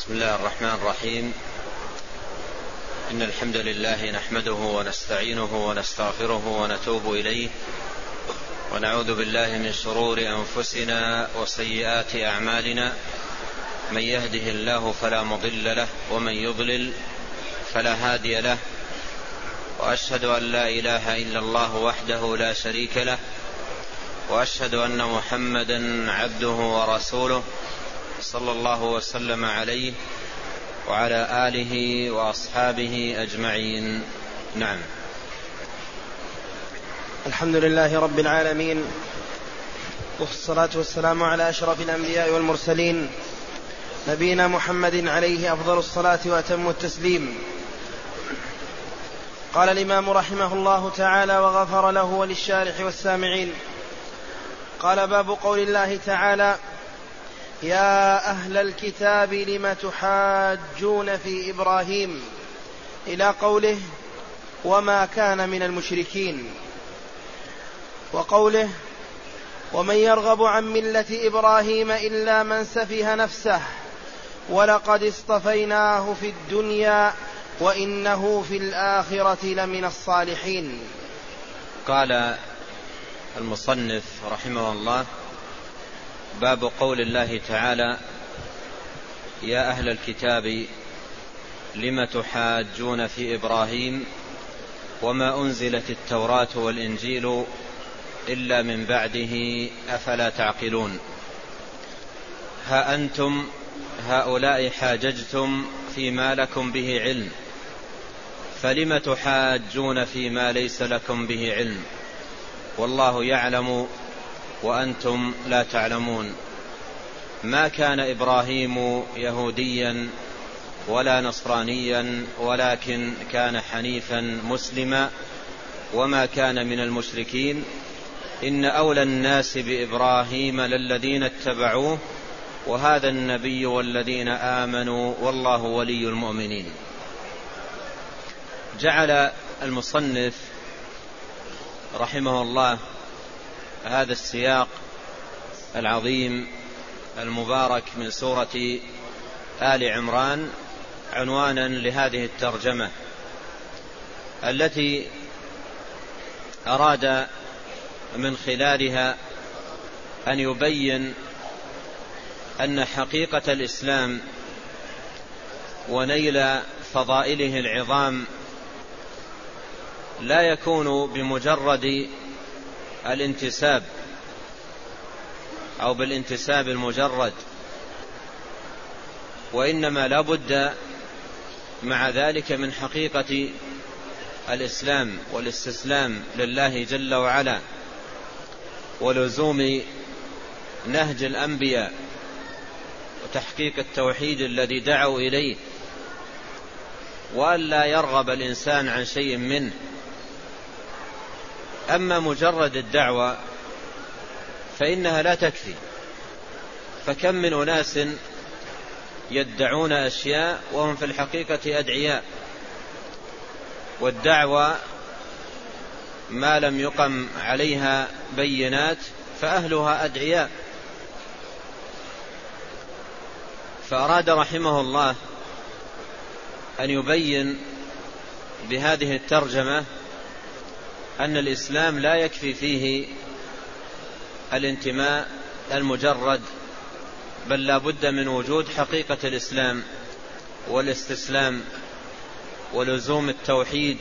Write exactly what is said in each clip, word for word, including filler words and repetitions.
بسم الله الرحمن الرحيم. إن الحمد لله نحمده ونستعينه ونستغفره ونتوب إليه، ونعوذ بالله من شرور أنفسنا وسيئات أعمالنا. من يهده الله فلا مضل له، ومن يضلل فلا هادي له. وأشهد أن لا إله إلا الله وحده لا شريك له، وأشهد أن محمدا عبده ورسوله صلى الله وسلم عليه وعلى آله وأصحابه أجمعين. نعم. الحمد لله رب العالمين، والصلاة والسلام على أشرف الأنبياء والمرسلين، نبينا محمد عليه أفضل الصلاة وأتم التسليم. قال الإمام رحمه الله تعالى وغفر له وللشارح والسامعين. قال: باب قول الله تعالى: يا أهل الكتاب لم تحاجون في إبراهيم، إلى قوله: وما كان من المشركين، وقوله: ومن يرغب عن ملة إبراهيم إلا من سفه نفسه ولقد اصطفيناه في الدنيا وإنه في الآخرة لمن الصالحين. قال المصنف رحمه الله: باب قول الله تعالى: يا أهل الكتاب لم تحاجون في إبراهيم وما أنزلت التوراة والإنجيل إلا من بعده أفلا تعقلون. ها أنتم هؤلاء حاججتم فيما لكم به علم، فلم تحاجون فيما ليس لكم به علم، والله يعلم وأنتم لا تعلمون. ما كان إبراهيم يهوديا ولا نصرانيا، ولكن كان حنيفا مسلما وما كان من المشركين. إن أولى الناس بإبراهيم للذين اتبعوه وهذا النبي والذين آمنوا والله ولي المؤمنين. جعل المصنف رحمه الله هذا السياق العظيم المبارك من سورة آل عمران عنوانا لهذه الترجمة، التي أراد من خلالها أن يبين أن حقيقة الإسلام ونيل فضائله العظام لا يكون بمجرد الانتساب أو بالانتساب المجرد، وإنما لا بد مع ذلك من حقيقة الإسلام والاستسلام لله جل وعلا، ولزوم نهج الأنبياء وتحقيق التوحيد الذي دعوا إليه، وأن لا يرغب الإنسان عن شيء منه. أما مجرد الدعوة فإنها لا تكفي، فكم من أناس يدعون أشياء وهم في الحقيقة أدعياء، والدعوة ما لم يقم عليها بينات فأهلها أدعياء. فأراد رحمه الله أن يبين بهذه الترجمة أن الإسلام لا يكفي فيه الانتماء المجرد، بل لا بد من وجود حقيقة الإسلام والاستسلام ولزوم التوحيد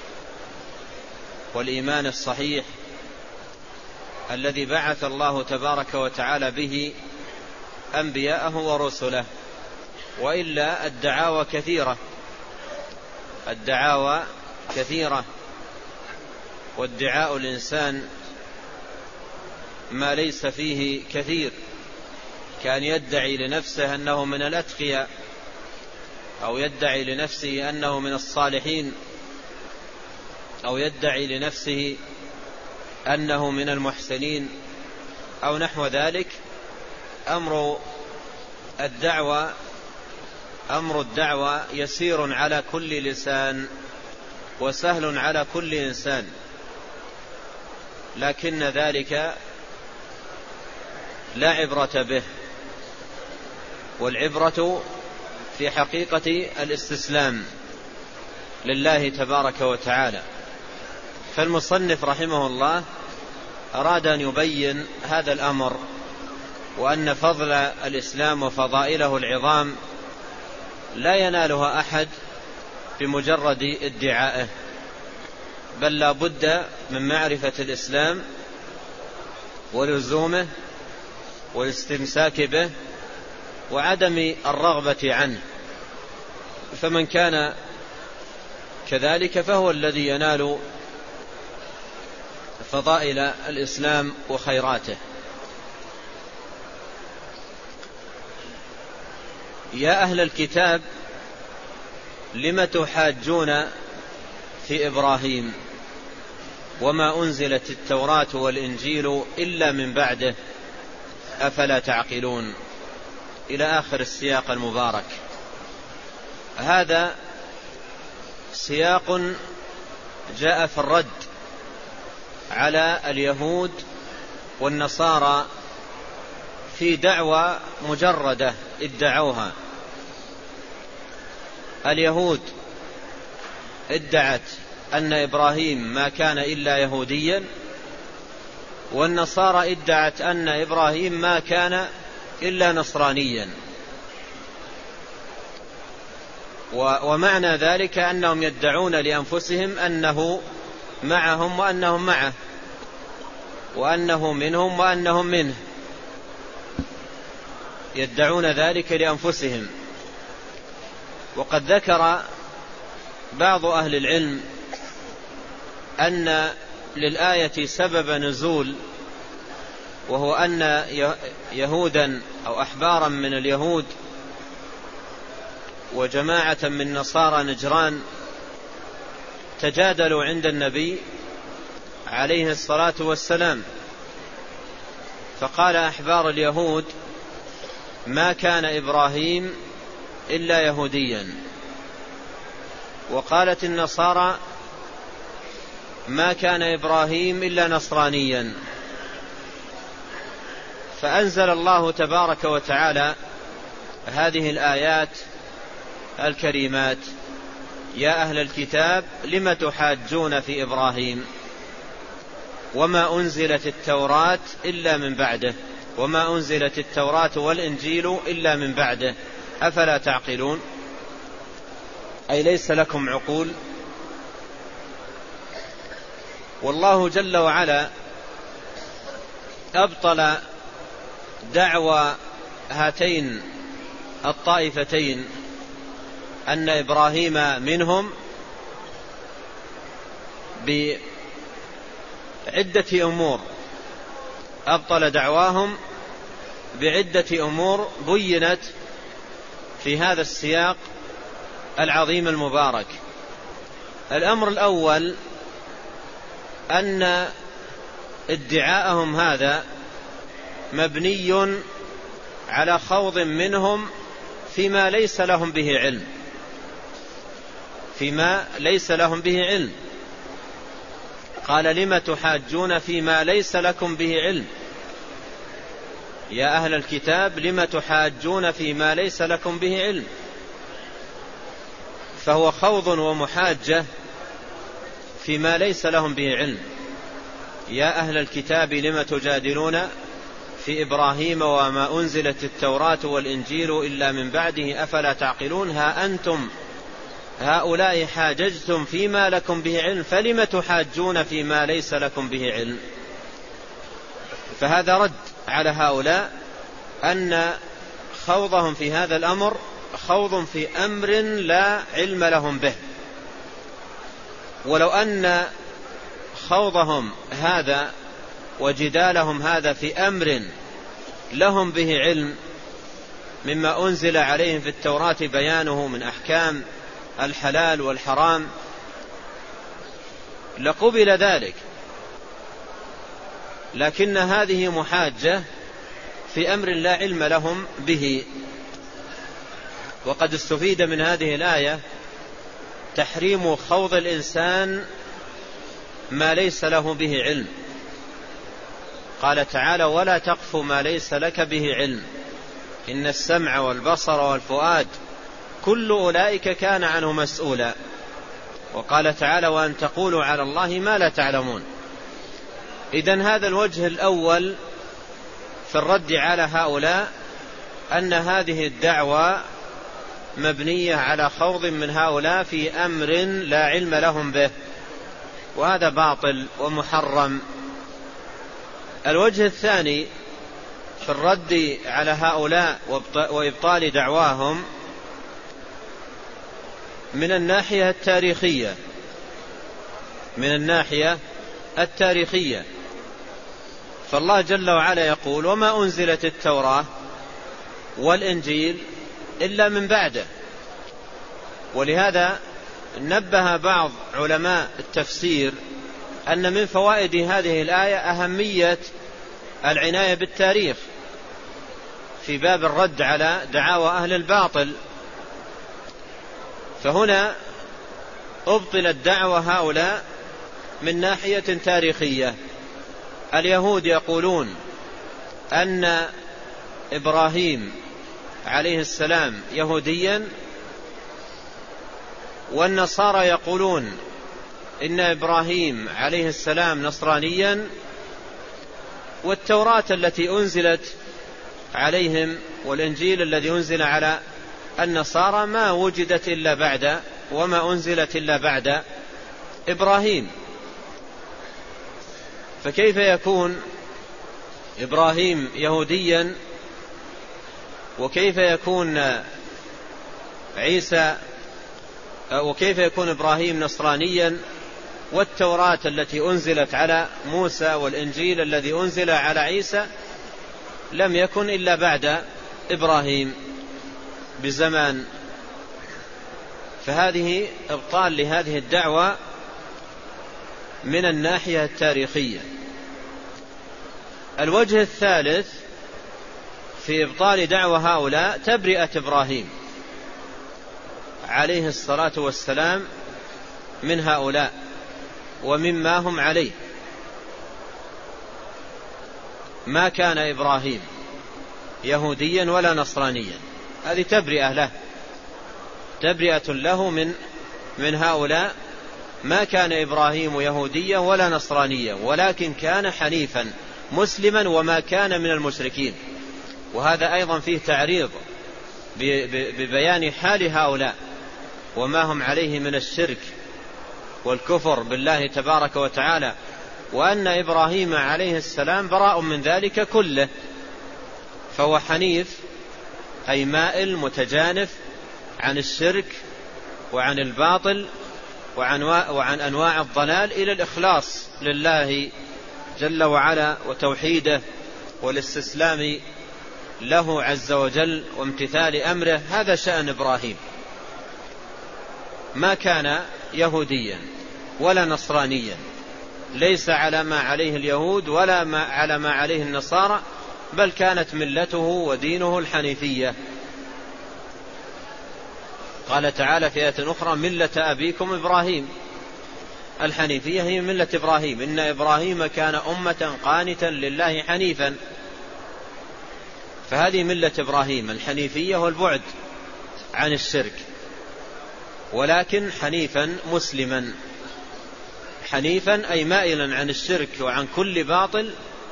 والإيمان الصحيح الذي بعث الله تبارك وتعالى به أنبياءه ورسله. وإلا الدعاوى كثيرة الدعاوى كثيرة وادعاء الإنسان ما ليس فيه كثير، كان يدعي لنفسه أنه من الأتقياء، أو يدعي لنفسه أنه من الصالحين، أو يدعي لنفسه أنه من المحسنين، أو نحو ذلك. أمر الدعوة أمر الدعوة يسير على كل لسان وسهل على كل إنسان، لكن ذلك لا عبرة به، والعبرة في حقيقة الاستسلام لله تبارك وتعالى. فالمصنف رحمه الله أراد أن يبين هذا الأمر، وأن فضل الإسلام وفضائله العظام لا ينالها أحد بمجرد ادعائه، بل لا بد من معرفة الإسلام ولزومه والاستمساك به وعدم الرغبة عنه. فمن كان كذلك فهو الذي ينال فضائل الإسلام وخيراته. يا أهل الكتاب لم تحاجون في إبراهيم وما أنزلت التوراة والإنجيل إلا من بعده أفلا تعقلون، إلى آخر السياق المبارك. هذا سياق جاء في الرد على اليهود والنصارى في دعوى مجردة ادعوها. اليهود ادعت أن إبراهيم ما كان إلا يهوديا، والنصارى ادعت أن إبراهيم ما كان إلا نصرانيا. ومعنى ذلك أنهم يدعون لأنفسهم أنه معهم وأنهم معه، وأنه منهم وأنهم منه، يدعون ذلك لأنفسهم. وقد ذكر بعض أهل العلم أن للآية سبب نزول، وهو أن يهودا أو أحبارا من اليهود وجماعة من نصارى نجران تجادلوا عند النبي عليه الصلاة والسلام، فقال أحبار اليهود ما كان إبراهيم إلا يهوديا، وقالت النصارى ما كان إبراهيم إلا نصرانيا. فأنزل الله تبارك وتعالى هذه الآيات الكريمات: يا أهل الكتاب لم تحاجون في إبراهيم وما أنزلت التوراة إلا من بعده وما أنزلت التوراة والإنجيل إلا من بعده أفلا تعقلون، أي ليس لكم عقول. والله جل وعلا أبطل دعوى هاتين الطائفتين أن إبراهيم منهم بعدة أمور، أبطل دعواهم بعدة أمور بينت في هذا السياق العظيم المبارك. الأمر الأول أن ادعاءهم هذا مبني على خوض منهم فيما ليس لهم به علم، فيما ليس لهم به علم. قال لم تحاجون فيما ليس لكم به علم، يا أهل الكتاب لم تحاجون فيما ليس لكم به علم. فهو خوض ومحاجة فيما ليس لهم به علم. يا أهل الكتاب لم تجادلون في إبراهيم وما أنزلت التوراة والإنجيل إلا من بعده أفلا تعقلون، ها أنتم هؤلاء حاججتم فيما لكم به علم فلم تحاجون فيما ليس لكم به علم. فهذا رد على هؤلاء أن خوضهم في هذا الأمر خوض في أمر لا علم لهم به. ولو أن خوضهم هذا وجدالهم هذا في أمر لهم به علم مما أنزل عليهم في التوراة بيانه من أحكام الحلال والحرام لقبل ذلك، لكن هذه محاجة في أمر لا علم لهم به. وقد استفيد من هذه الآية تحريم خوض الإنسان ما ليس له به علم. قال تعالى ولا تقف ما ليس لك به علم إن السمع والبصر والفؤاد كل أولئك كان عنه مسؤولا. وقال تعالى وأن تقولوا على الله ما لا تعلمون. إذن هذا الوجه الأول في الرد على هؤلاء أن هذه الدعوة مبنية على خوض من هؤلاء في أمر لا علم لهم به، وهذا باطل ومحرم. الوجه الثاني في الرد على هؤلاء وإبطال دعواهم من الناحية التاريخية من الناحية التاريخية فالله جل وعلا يقول وما أنزلت التوراة والإنجيل إلا من بعده. ولهذا نبه بعض علماء التفسير أن من فوائد هذه الآية أهمية العناية بالتاريخ في باب الرد على دعاوى أهل الباطل. فهنا أبطلت دعوى هؤلاء من ناحية تاريخية. اليهود يقولون أن إبراهيم عليه السلام يهوديا، والنصارى يقولون إن إبراهيم عليه السلام نصرانيا، والتوراة التي أنزلت عليهم والإنجيل الذي أنزل على النصارى ما وجدت إلا بعد وما أنزلت إلا بعد إبراهيم. فكيف يكون إبراهيم يهوديا وكيف يكون عيسى وكيف يكون إبراهيم نصرانيا والتوراة التي أنزلت على موسى والإنجيل الذي أنزل على عيسى لم يكن إلا بعد إبراهيم بزمان؟ فهذه إبطال لهذه الدعوة من الناحية التاريخية. الوجه الثالث في إبطال دعوة هؤلاء تبرئة إبراهيم عليه الصلاة والسلام من هؤلاء ومما هم عليه. ما كان إبراهيم يهوديا ولا نصرانيا، هذه تبرئة له، تبرئة له من من هؤلاء. ما كان إبراهيم يهوديا ولا نصرانيا ولكن كان حنيفا مسلما وما كان من المشركين. وهذا أيضا فيه تعريض ببيان حال هؤلاء وما هم عليه من الشرك والكفر بالله تبارك وتعالى، وأن إبراهيم عليه السلام براء من ذلك كله، فهو حنيف أي مائل متجانف عن الشرك وعن الباطل وعن, وعن أنواع الضلال إلى الإخلاص لله جل وعلا وتوحيده والاستسلام له عز وجل وامتثال أمره. هذا شأن إبراهيم. ما كان يهوديا ولا نصرانيا، ليس على ما عليه اليهود ولا ما على ما عليه النصارى، بل كانت ملته ودينه الحنيفية. قال تعالى في آية أخرى ملة أبيكم إبراهيم. الحنيفية هي ملة إبراهيم، إن إبراهيم كان أمة قانتا لله حنيفا. فهذه ملة إبراهيم الحنيفية والبعد عن الشرك، ولكن حنيفا مسلما. حنيفا أي مائلا عن الشرك وعن كل باطل،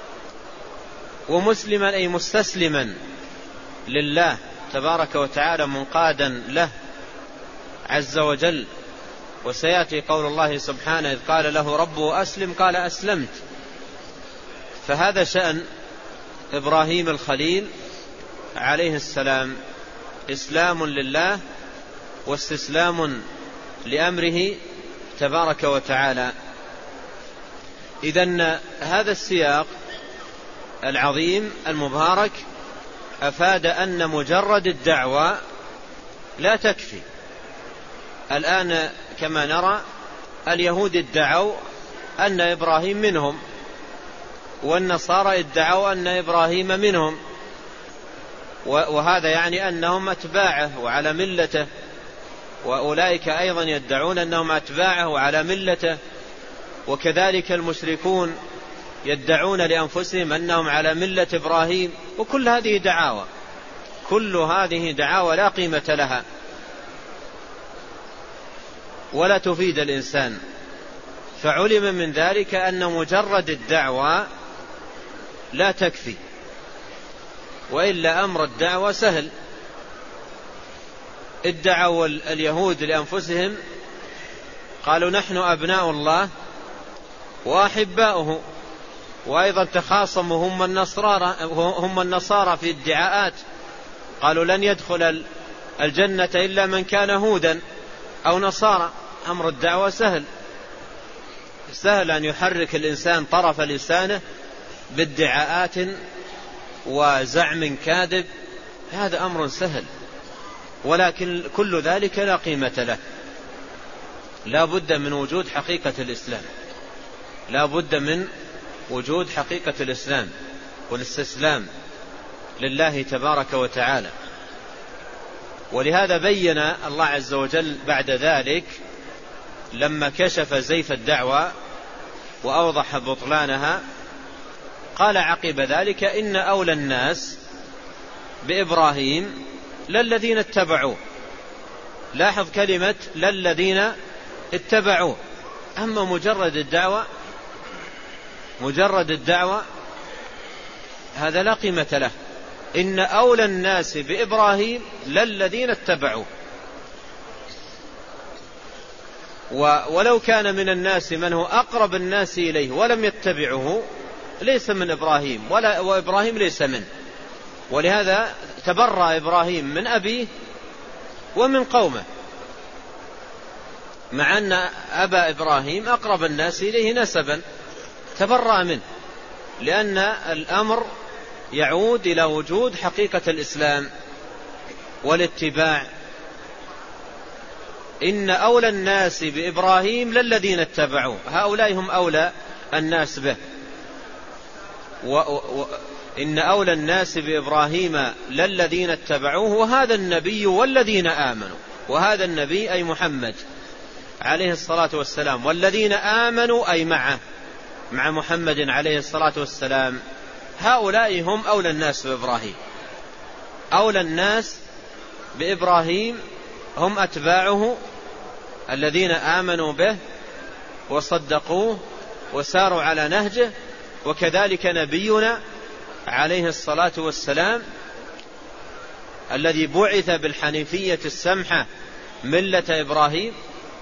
ومسلما أي مستسلما لله تبارك وتعالى منقادا له عز وجل. وسيأتي قول الله سبحانه إذ قال له ربه أسلم قال أسلمت. فهذا شأن إبراهيم الخليل عليه السلام، إسلام لله واستسلام لأمره تبارك وتعالى. إذن هذا السياق العظيم المبارك أفاد أن مجرد الدعوة لا تكفي. الآن كما نرى اليهود ادعوا أن إبراهيم منهم، والنصارى ادعوا أن إبراهيم منهم، وهذا يعني أنهم أتباعه وعلى ملته، وأولئك أيضا يدعون أنهم أتباعه وعلى ملته، وكذلك المشركون يدعون لأنفسهم أنهم على ملة إبراهيم. وكل هذه دعاوى، كل هذه دعاوى لا قيمة لها ولا تفيد الإنسان. فعلم من ذلك أن مجرد الدعوة لا تكفي، وإلا أمر الدعوة سهل. ادعوا اليهود لأنفسهم قالوا نحن أبناء الله وأحباؤه، وأيضا تخاصموا هم النصارى هم النصارى في ادعاءات، قالوا لن يدخل الجنة إلا من كان هودا أو نصارى. أمر الدعوة سهل، سهل أن يحرك الإنسان طرف لسانه بادعاءات وزعم كاذب، هذا أمر سهل، ولكن كل ذلك لا قيمة له. لا بد من وجود حقيقة الإسلام، لا بد من وجود حقيقة الإسلام والاستسلام لله تبارك وتعالى. ولهذا بين الله عز وجل بعد ذلك لما كشف زيف الدعوة وأوضح بطلانها، قال عقب ذلك إن أولى الناس بإبراهيم للذين اتبعوه. لاحظ كلمة للذين اتبعوه. أما مجرد الدعوة مجرد الدعوة هذا لا قيمة له. إن أولى الناس بإبراهيم للذين اتبعوه. ولو كان من الناس من هو أقرب الناس إليه ولم يتبعه ليس من إبراهيم، ولا وإبراهيم ليس منه. ولهذا تبرأ إبراهيم من أبيه ومن قومه، مع أن أبا إبراهيم أقرب الناس إليه نسبا، تبرأ منه، لأن الأمر يعود إلى وجود حقيقة الإسلام والاتباع. إن أولى الناس بإبراهيم للذين اتبعوه، هؤلاء هم أولى الناس به. و... و... إن أولى الناس بإبراهيم للذين اتبعوه وهذا النبي والذين آمنوا. وهذا النبي أي محمد عليه الصلاة والسلام، والذين آمنوا أي معه مع محمد عليه الصلاة والسلام، هؤلاء هم أولى الناس بإبراهيم. أولى الناس بإبراهيم هم أتباعه الذين آمنوا به وصدقوه وساروا على نهجه. وكذلك نبينا عليه الصلاة والسلام الذي بعث بالحنيفية السمحة ملة إبراهيم،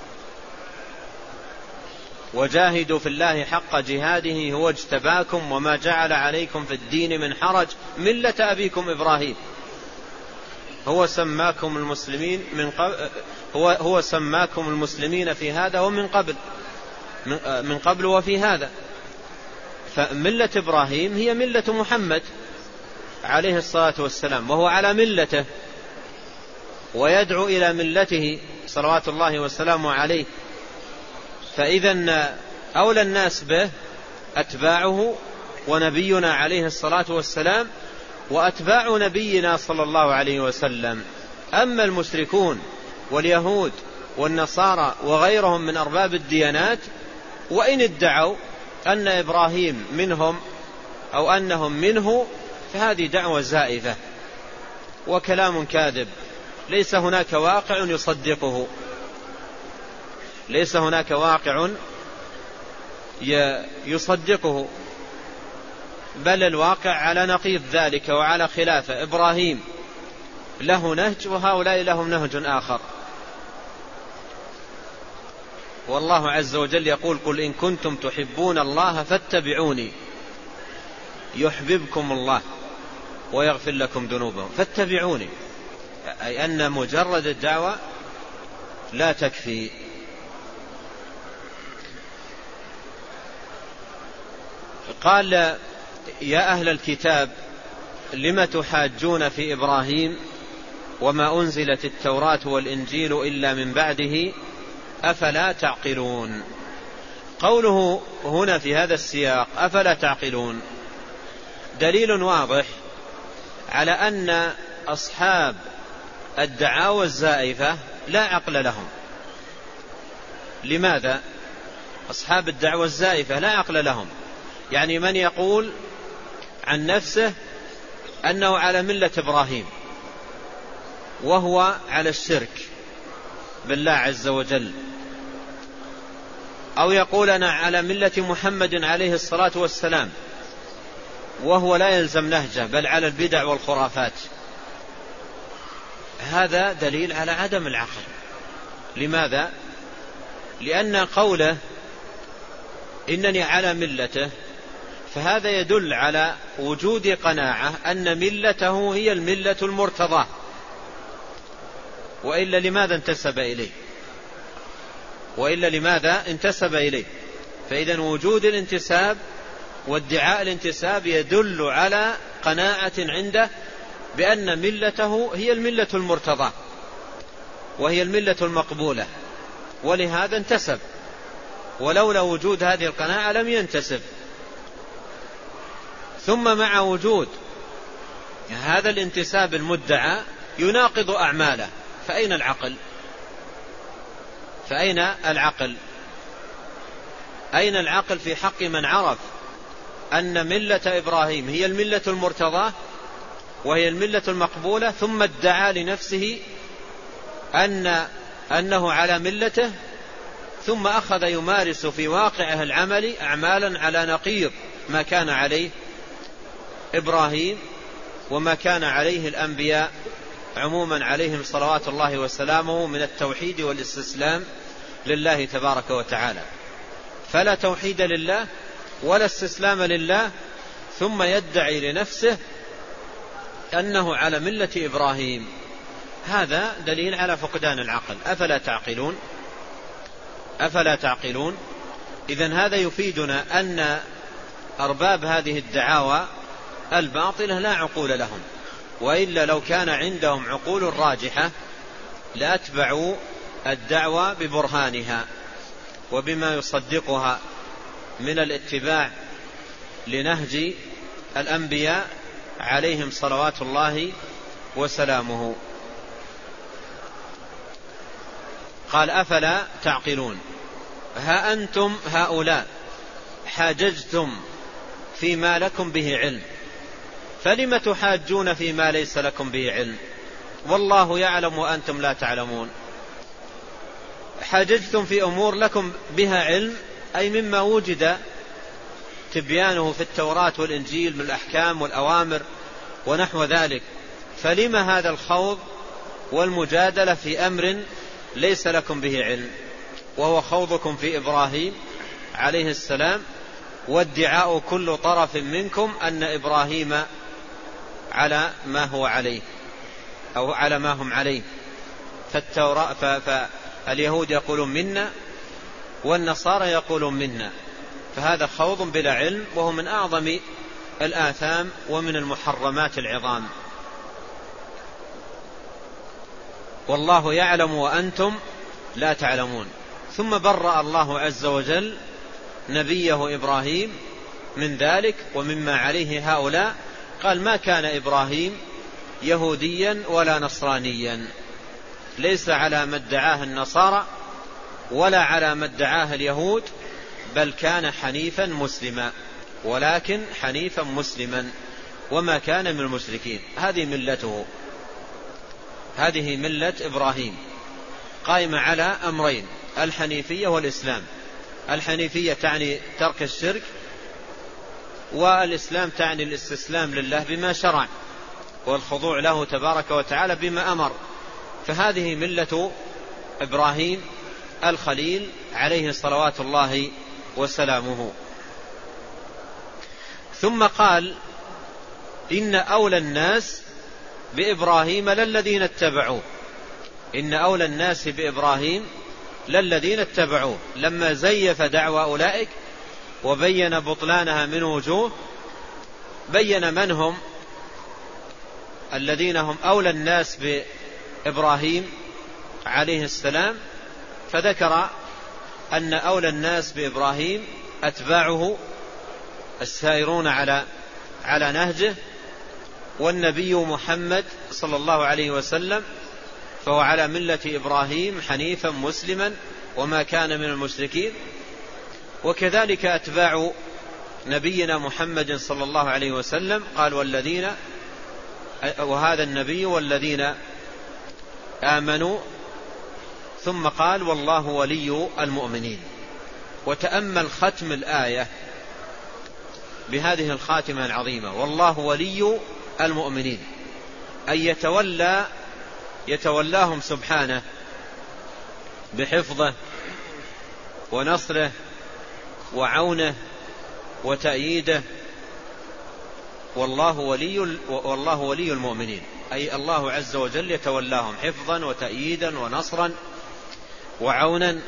وجاهدوا في الله حق جهاده هو اجتباكم وما جعل عليكم في الدين من حرج ملة أبيكم إبراهيم هو سماكم المسلمين من قبل هو هو سماكم المسلمين في هذا ومن قبل من قبل وفي هذا. فملة إبراهيم هي ملة محمد عليه الصلاة والسلام، وهو على ملته ويدعو إلى ملته صلوات الله وسلامه عليه. فإذا أولى الناس به أتباعه ونبينا عليه الصلاة والسلام وأتباع نبينا صلى الله عليه وسلم. أما المشركون واليهود والنصارى وغيرهم من أرباب الديانات وإن ادعوا أن إبراهيم منهم أو أنهم منه فهذه دعوة زائفة وكلام كاذب، ليس هناك واقع يصدقه، ليس هناك واقع يصدقه، بل الواقع على نقيض ذلك وعلى خلافه. إبراهيم له نهج وهؤلاء لهم نهج آخر. والله عز وجل يقول قل إن كنتم تحبون الله فاتبعوني يحببكم الله ويغفر لكم ذنوبكم. فاتبعوني أي أن مجرد الدعوة لا تكفي. قال يا أهل الكتاب لم تحاجون في إبراهيم وما أنزلت التوراة والإنجيل إلا من بعده أفلا تعقلون. قوله هنا في هذا السياق أفلا تعقلون دليل واضح على أن أصحاب الدعاوى الزائفة لا عقل لهم. لماذا؟ أصحاب الدعوى الزائفة لا عقل لهم. يعني من يقول عن نفسه أنه على ملة إبراهيم وهو على الشرك بالله عز وجل أو يقول أنا على ملة محمد عليه الصلاة والسلام وهو لا يلزم نهجه بل على البدع والخرافات، هذا دليل على عدم العقل. لماذا؟ لأن قوله إنني على ملته فهذا يدل على وجود قناعة أن ملته هي الملة المرتضى، وإلا لماذا انتسب إليه؟ وإلا لماذا انتسب إليه؟ فإذا وجود الانتساب وادعاء الانتساب يدل على قناعة عنده بأن ملته هي الملة المرتضى وهي الملة المقبولة، ولهذا انتسب، ولولا وجود هذه القناعة لم ينتسب. ثم مع وجود هذا الانتساب المدعى يناقض أعماله، فأين العقل؟ فأين العقل؟ أين العقل في حق من عرف أن ملة إبراهيم هي الملة المرتضاة وهي الملة المقبولة، ثم ادعى لنفسه أن أنه على ملته، ثم أخذ يمارس في واقعه العمل أعمالا على نقيض ما كان عليه إبراهيم وما كان عليه الأنبياء عموما عليهم صلوات الله وسلامه من التوحيد والاستسلام لله تبارك وتعالى. فلا توحيد لله ولا استسلام لله، ثم يدعي لنفسه أنه على ملة إبراهيم، هذا دليل على فقدان العقل. أفلا تعقلون؟ أفلا تعقلون؟ إذن هذا يفيدنا أن أرباب هذه الدعاوى الباطلة لا عقول لهم، وإلا لو كان عندهم عقول راجحة لأتبعوا الدعوى ببرهانها وبما يصدقها من الاتباع لنهج الأنبياء عليهم صلوات الله وسلامه. قال أفلا تعقلون؟ ها أنتم هؤلاء حاججتم فيما لكم به علم، فلم تحاجون فيما ليس لكم به علم والله يعلم وأنتم لا تعلمون. حاججتم في أمور لكم بها علم، أي مما وجد تبيانه في التوراة والإنجيل من الأحكام والأوامر ونحو ذلك، فلم هذا الخوض والمجادلة في أمر ليس لكم به علم، وهو خوضكم في إبراهيم عليه السلام وادعاء كل طرف منكم أن إبراهيم على ما هو عليه أو على ما هم عليه. فالتوراة فاليهود يقولون منا والنصارى يقولون منا، فهذا خوض بلا علم، وهو من أعظم الآثام ومن المحرمات العظام. والله يعلم وأنتم لا تعلمون. ثم برأ الله عز وجل نبيه إبراهيم من ذلك ومما عليه هؤلاء، قال ما كان إبراهيم يهوديا ولا نصرانيا، ليس على ما ادعاه النصارى ولا على ما ادعاه اليهود، بل كان حنيفا مسلما، ولكن حنيفا مسلما وما كان من المشركين. هذه ملته، هذه ملة إبراهيم قائمة على أمرين: الحنيفية والإسلام. الحنيفية تعني ترك الشرك، والإسلام تعني الاستسلام لله بما شرع والخضوع له تبارك وتعالى بما أمر. فهذه ملة إبراهيم الخليل عليه صلوات الله وسلامه. ثم قال إن أولى الناس بإبراهيم للذين اتبعوه. إن أولى الناس بإبراهيم للذين اتبعوه، لما زيف دعوى أولئك وبين بطلانها من وجوه، بين من هم الذين هم أولى الناس بإبراهيم عليه السلام، فذكر أن أولى الناس بإبراهيم أتباعه السائرون على على نهجه، والنبي محمد صلى الله عليه وسلم فهو على ملة إبراهيم حنيفا مسلما وما كان من المشركين، وكذلك أتباع نبينا محمد صلى الله عليه وسلم. قال والذين، وهذا النبي والذين آمنوا، ثم قال والله ولي المؤمنين. وتأمل ختم الآية بهذه الخاتمة العظيمة: والله ولي المؤمنين، أي يتولى يتولاهم سبحانه بحفظه ونصره وعونه وتأييده. والله ولي والله ولي المؤمنين، أي الله عز وجل يتولاهم حفظا وتأييدا ونصرا وعونا.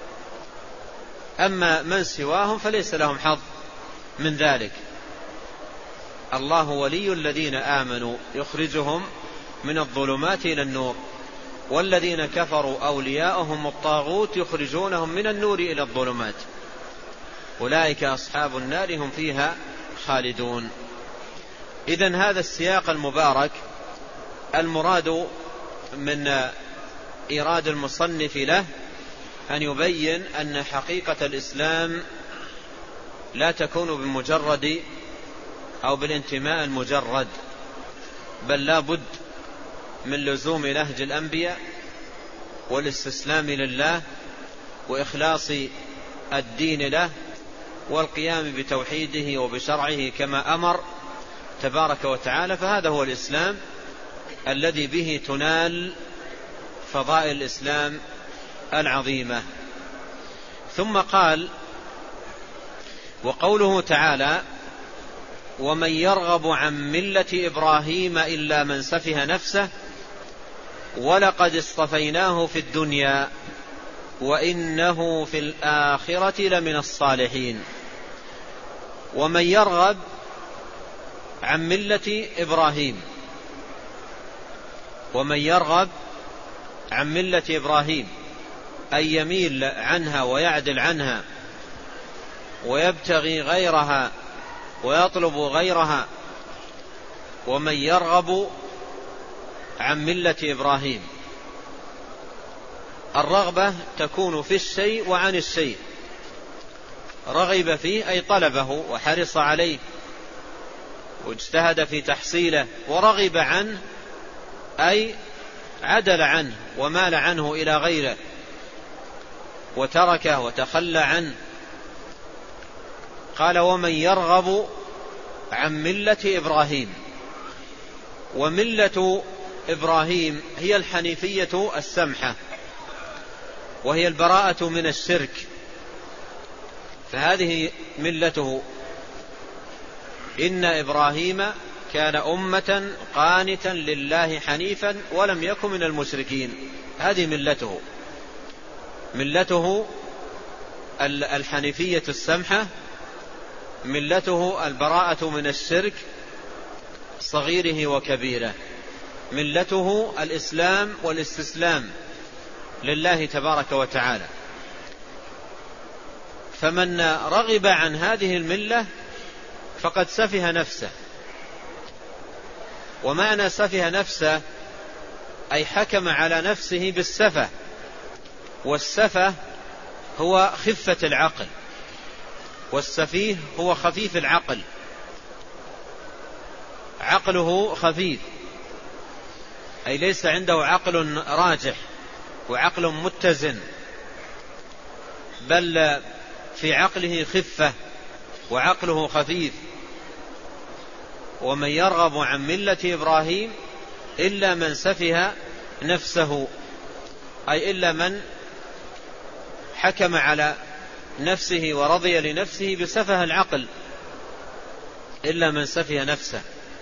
أما من سواهم فليس لهم حظ من ذلك. الله ولي الذين آمنوا يخرجهم من الظلمات إلى النور، والذين كفروا أولياؤهم الطاغوت يخرجونهم من النور إلى الظلمات، أولئك أصحاب النار هم فيها خالدون. إذن هذا السياق المبارك المراد من إيراد المصنف له أن يبين أن حقيقة الإسلام لا تكون بمجرد أو بالانتماء المجرد، بل لا بد من لزوم نهج الأنبياء والاستسلام لله وإخلاص الدين له والقيام بتوحيده وبشرعه كما أمر تبارك وتعالى. فهذا هو الإسلام الذي به تنال فضائل الإسلام العظيمة. ثم قال: وقوله تعالى: ومن يرغب عن ملة إبراهيم إلا من سفه نفسه ولقد اصطفيناه في الدنيا وإنه في الآخرة لمن الصالحين. ومن يرغب عن ملة إبراهيم، ومن يرغب عن ملة إبراهيم أي يميل عنها ويعدل عنها ويبتغي غيرها ويطلب غيرها. ومن يرغب عن ملة إبراهيم، الرغبة تكون في الشيء وعن الشيء، رغب فيه أي طلبه وحرص عليه واجتهد في تحصيله، ورغب عنه أي عدل عنه ومال عنه إلى غيره وتركه وتخلى عنه. قال: ومن يرغب عن ملة إبراهيم. وملة إبراهيم هي الحنيفية السمحة، وهي البراءة من الشرك، فهذه ملته. إن إبراهيم كان أمة قانتا لله حنيفا ولم يكن من المشركين، هذه ملته. ملته الحنيفية السمحة، ملته البراءة من الشرك صغيره وكبيره، ملته الإسلام والاستسلام لله تبارك وتعالى. فمن رغب عن هذه الملة فقد سفه نفسه. ومعنى سفه نفسه أي حكم على نفسه بالسفه، والسفه هو خفة العقل، والسفيه هو خفيف العقل، عقله خفيف أي ليس عنده عقل راجح وعقل متزن، بل في عقله خفة وعقله خفيف. ومن يرغب عن ملة إبراهيم إلا من سفه نفسه، أي إلا من حكم على نفسه ورضي لنفسه بسفه العقل، إلا من سفه نفسه.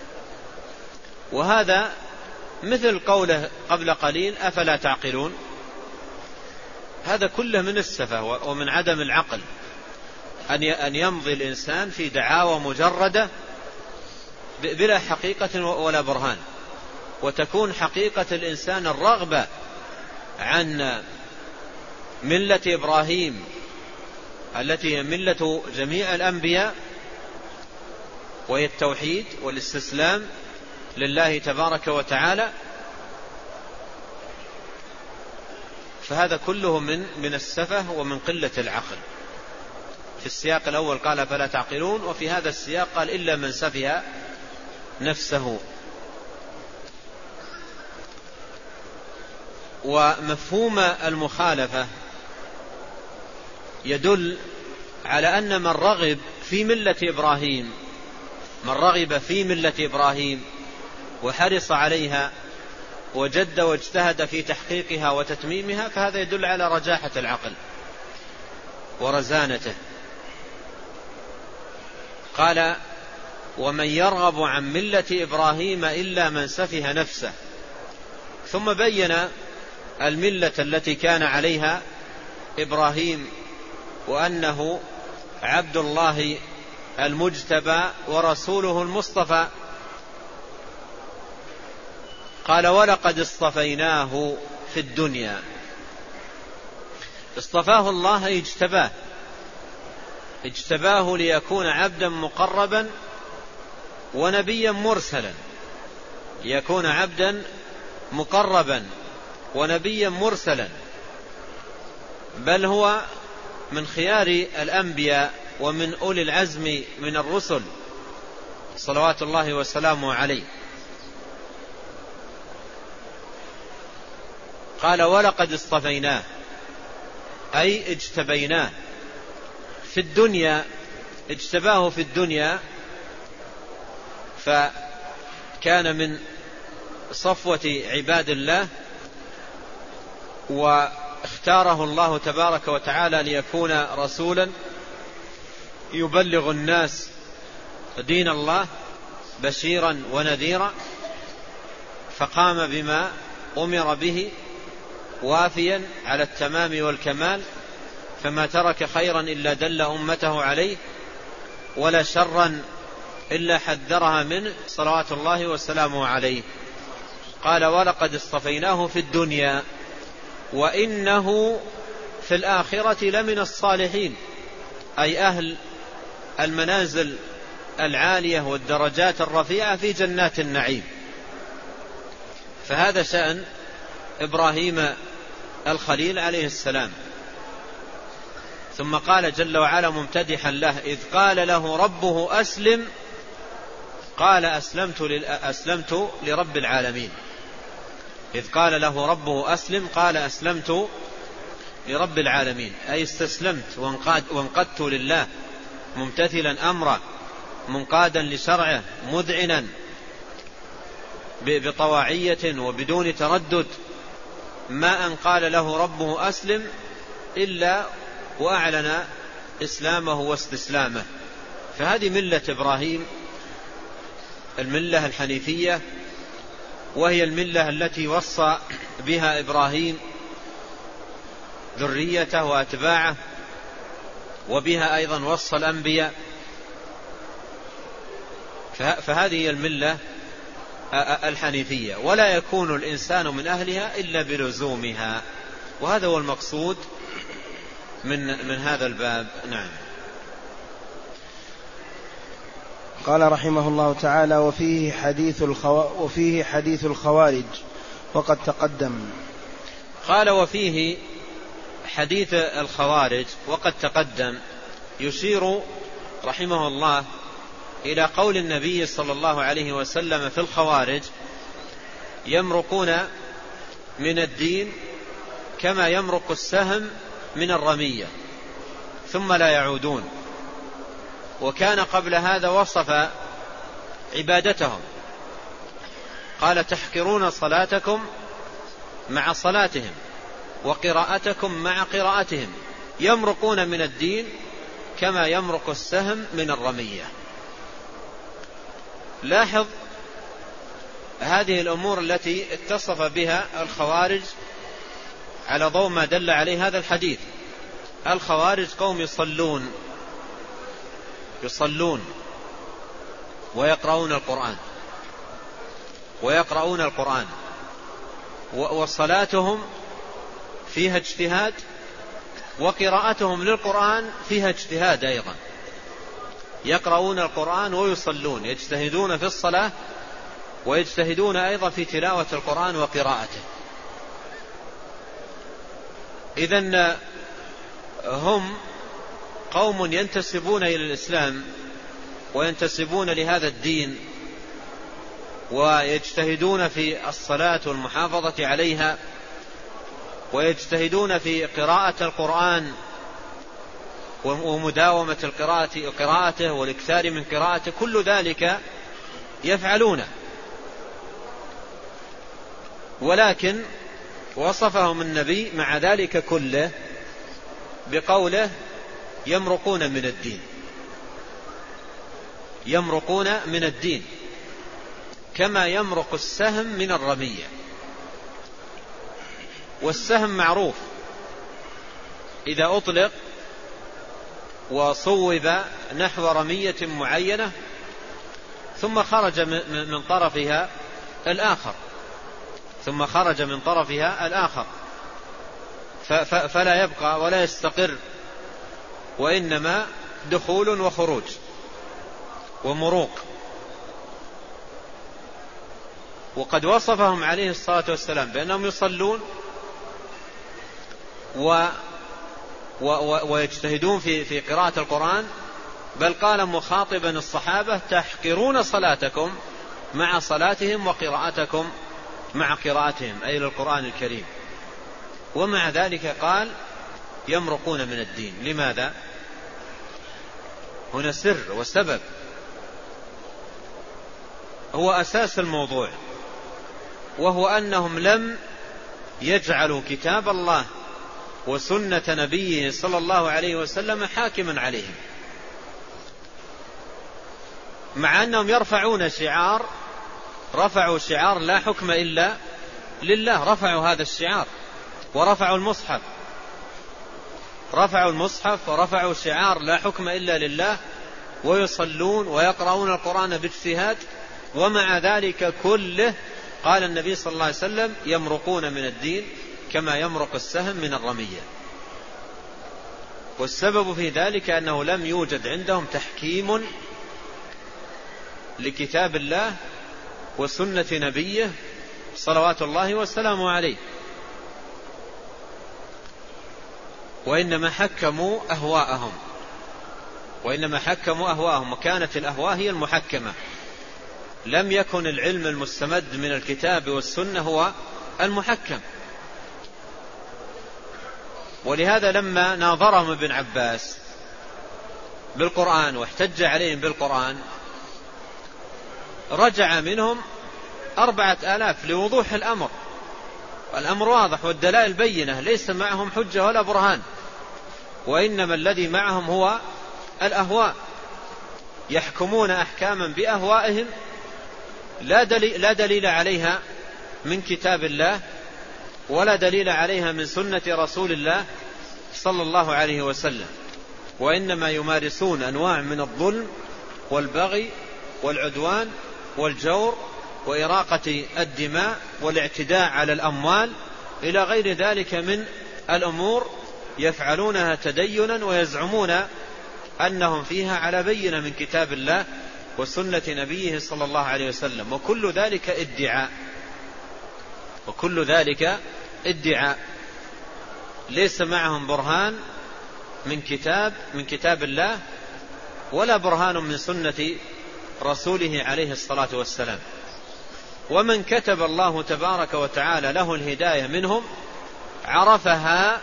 وهذا مثل قوله قبل قليل: أفلا تعقلون. هذا كله من السفه ومن عدم العقل، أن يمضي الإنسان في دعاوى مجردة بلا حقيقة ولا برهان، وتكون حقيقة الإنسان الرغبة عن ملة إبراهيم التي هي ملة جميع الأنبياء، وهي التوحيد والاستسلام لله تبارك وتعالى. فهذا كله من من السفه ومن قلة العقل. في السياق الأول قال: فلا تعقلون، وفي هذا السياق قال: إلا من سفه نفسه. ومفهوم المخالفة يدل على أن من رغب في ملة إبراهيم من رغب في ملة إبراهيم وحرص عليها وجد واجتهد في تحقيقها وتتميمها، فهذا يدل على رجاحة العقل ورزانته. قال: ومن يرغب عن ملة إبراهيم إلا من سفه نفسه. ثم بين الملة التي كان عليها إبراهيم، وأنه عبد الله المجتبى ورسوله المصطفى. قال: ولقد اصطفيناه في الدنيا. اصطفاه الله، اجتباه اجتباه ليكون عبدا مقربا ونبيا مرسلا، ليكون عبدا مقربا ونبيا مرسلا، بل هو من خيار الأنبياء ومن أولي العزم من الرسل صلوات الله وسلامه عليه. قال: ولقد اصطفيناه، أي اجتبيناه في الدنيا. اجتباه في الدنيا، فكان من صفوة عباد الله، واختاره الله تبارك وتعالى ليكون رسولا يبلغ الناس دين الله بشيرا ونذيرا، فقام بما أمر به وافيا على التمام والكمال، فما ترك خيرا إلا دل أمته عليه، ولا شرا إلا حذرها منه صلوات الله وسلامه عليه. قال: ولقد اصطفيناه في الدنيا وإنه في الآخرة لمن الصالحين، أي أهل المنازل العالية والدرجات الرفيعة في جنات النعيم. فهذا شأن إبراهيم الخليل عليه السلام. ثم قال جل وعلا ممتدحا له: إذ قال له ربه أسلم قال أسلمت, أسلمت لرب العالمين. إذ قال له ربه أسلم قال أسلمت لرب العالمين، أي استسلمت وانقاد وانقدت لله، ممتثلا أمره، منقادا لشرعه، مذعنا بطواعية وبدون تردد، ما أن قال له ربه أسلم إلا وأعلن إسلامه واستسلامه. فهذه ملة إبراهيم، الملة الحنيفية، وهي الملة التي وصى بها إبراهيم ذريته وأتباعه، وبها أيضا وصى الأنبياء. فهذه هي الملة الحنيفية، ولا يكون الإنسان من أهلها إلا بلزومها، وهذا هو المقصود من من هذا الباب. نعم. قال رحمه الله تعالى: وفيه حديث الخو... وفيه حديث الخوارج وقد تقدم. قال: وفيه حديث الخوارج وقد تقدم، يشير رحمه الله إلى قول النبي صلى الله عليه وسلم في الخوارج: يمرقون من الدين كما يمرق السهم من الرمية ثم لا يعودون. وكان قبل هذا وصف عبادتهم، قال: تحقرون صلاتكم مع صلاتهم وقراءتكم مع قراءتهم، يمرقون من الدين كما يمرق السهم من الرمية. لاحظ هذه الأمور التي اتصف بها الخوارج على ضوء ما دل عليه هذا الحديث. الخوارج قوم يصلون يصلون ويقرؤون القرآن ويقرؤون القرآن وصلاتهم فيها اجتهاد، وقراءتهم للقرآن فيها اجتهاد أيضا. يقرؤون القرآن ويصلون، يجتهدون في الصلاة ويجتهدون أيضا في تلاوة القرآن وقراءته. إذن هم قوم ينتسبون إلى الإسلام وينتسبون لهذا الدين، ويجتهدون في الصلاة والمحافظة عليها، ويجتهدون في قراءة القرآن ومداومة القراءة قراءته والإكثار من قراءته، كل ذلك يفعلونه، ولكن وصفهم النبي مع ذلك كله بقوله يمرقون من الدين، يمرقون من الدين كما يمرق السهم من الرمية. والسهم معروف إذا أطلق وصوب نحو رمية معينة ثم خرج من طرفها الآخر ثم خرج من طرفها الآخر فلا يبقى ولا يستقر، وإنما دخول وخروج ومروق. وقد وصفهم عليه الصلاة والسلام بأنهم يصلون و و و ويجتهدون في في قراءة القرآن، بل قال مخاطبا الصحابة تحقرون صلاتكم مع صلاتهم وقراءتكم مع قراءتهم، أي للقرآن الكريم. ومع ذلك قال يمرقون من الدين. لماذا؟ هنا سر وسبب، هو أساس الموضوع، وهو أنهم لم يجعلوا كتاب الله وسنة نبيه صلى الله عليه وسلم حاكما عليهم، مع أنهم يرفعون شعار رفعوا شعار لا حكم إلا لله، رفعوا هذا الشعار ورفعوا المصحف رفعوا المصحف ورفعوا شعار لا حكم إلا لله، ويصلون ويقرؤون القرآن باجتهاد، ومع ذلك كله قال النبي صلى الله عليه وسلم يمرقون من الدين كما يمرق السهم من الرمية. والسبب في ذلك أنه لم يوجد عندهم تحكيم لكتاب الله وسنة نبيه صلوات الله وسلامه عليه، وإنما حكموا أهواءهم وإنما حكموا أهواءهم وكانت الأهواء هي المحكمة. لم يكن العلم المستمد من الكتاب والسنة هو المحكم. ولهذا لما ناظرهم ابن عباس بالقرآن واحتج عليهم بالقرآن رجع منهم أربعة آلاف لوضوح الأمر، الأمر واضح والدلائل بينة، ليس معهم حجة ولا برهان، وإنما الذي معهم هو الأهواء، يحكمون أحكاما بأهوائهم لا دليل, لا دليل عليها من كتاب الله ولا دليل عليها من سنة رسول الله صلى الله عليه وسلم، وإنما يمارسون أنواع من الظلم والبغي والعدوان والجور وإراقة الدماء والاعتداء على الأموال إلى غير ذلك من الأمور يفعلونها تدينا ويزعمون أنهم فيها على بينة من كتاب الله وسنة نبيه صلى الله عليه وسلم، وكل ذلك ادعاء وكل ذلك ادعاء ليس معهم برهان من كتاب من كتاب الله ولا برهان من سنة رسوله عليه الصلاة والسلام. ومن كتب الله تبارك وتعالى له الهداية منهم عرفها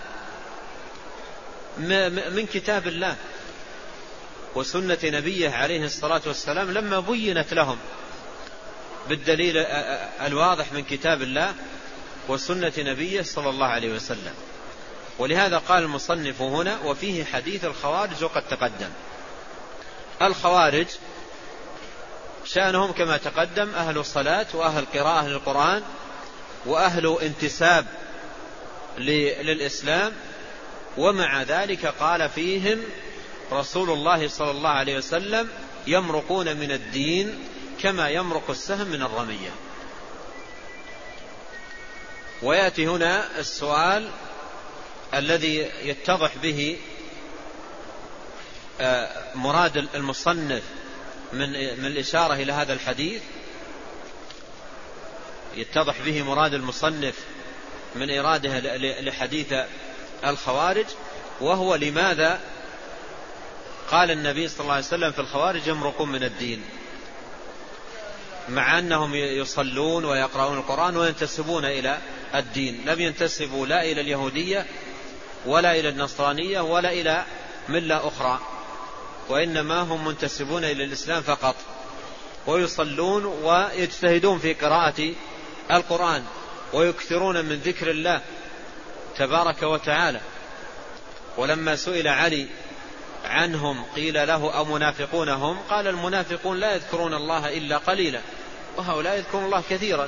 من كتاب الله وسنة نبيه عليه الصلاة والسلام لما بينت لهم بالدليل الواضح من كتاب الله وسنة نبيه صلى الله عليه وسلم. ولهذا قال المصنف هنا وفيه حديث الخوارج وقد تقدم. الخوارج شأنهم كما تقدم أهل الصلاة وأهل قراءة للقرآن وأهل انتساب للإسلام، ومع ذلك قال فيهم رسول الله صلى الله عليه وسلم يمرقون من الدين كما يمرق السهم من الرمية. ويأتي هنا السؤال الذي يتضح به مراد المصنف من من الإشارة إلى هذا الحديث، يتضح به مراد المصنف من إراده لحديث الخوارج، وهو لماذا قال النبي صلى الله عليه وسلم في الخوارج يمرقون من الدين مع أنهم يصلون ويقرؤون القرآن وينتسبون إلى الدين، لم ينتسبوا لا إلى اليهودية ولا إلى النصرانية ولا إلى ملة أخرى، وإنما هم منتسبون إلى الإسلام فقط، ويصلون ويجتهدون في قراءة القرآن ويكثرون من ذكر الله تبارك وتعالى. ولما سئل علي عنهم قيل له أمنافقون هم؟ قال المنافقون لا يذكرون الله إلا قليلا، وهؤلاء يذكرون الله كثيرا.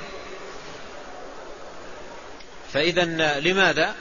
فإذا لماذا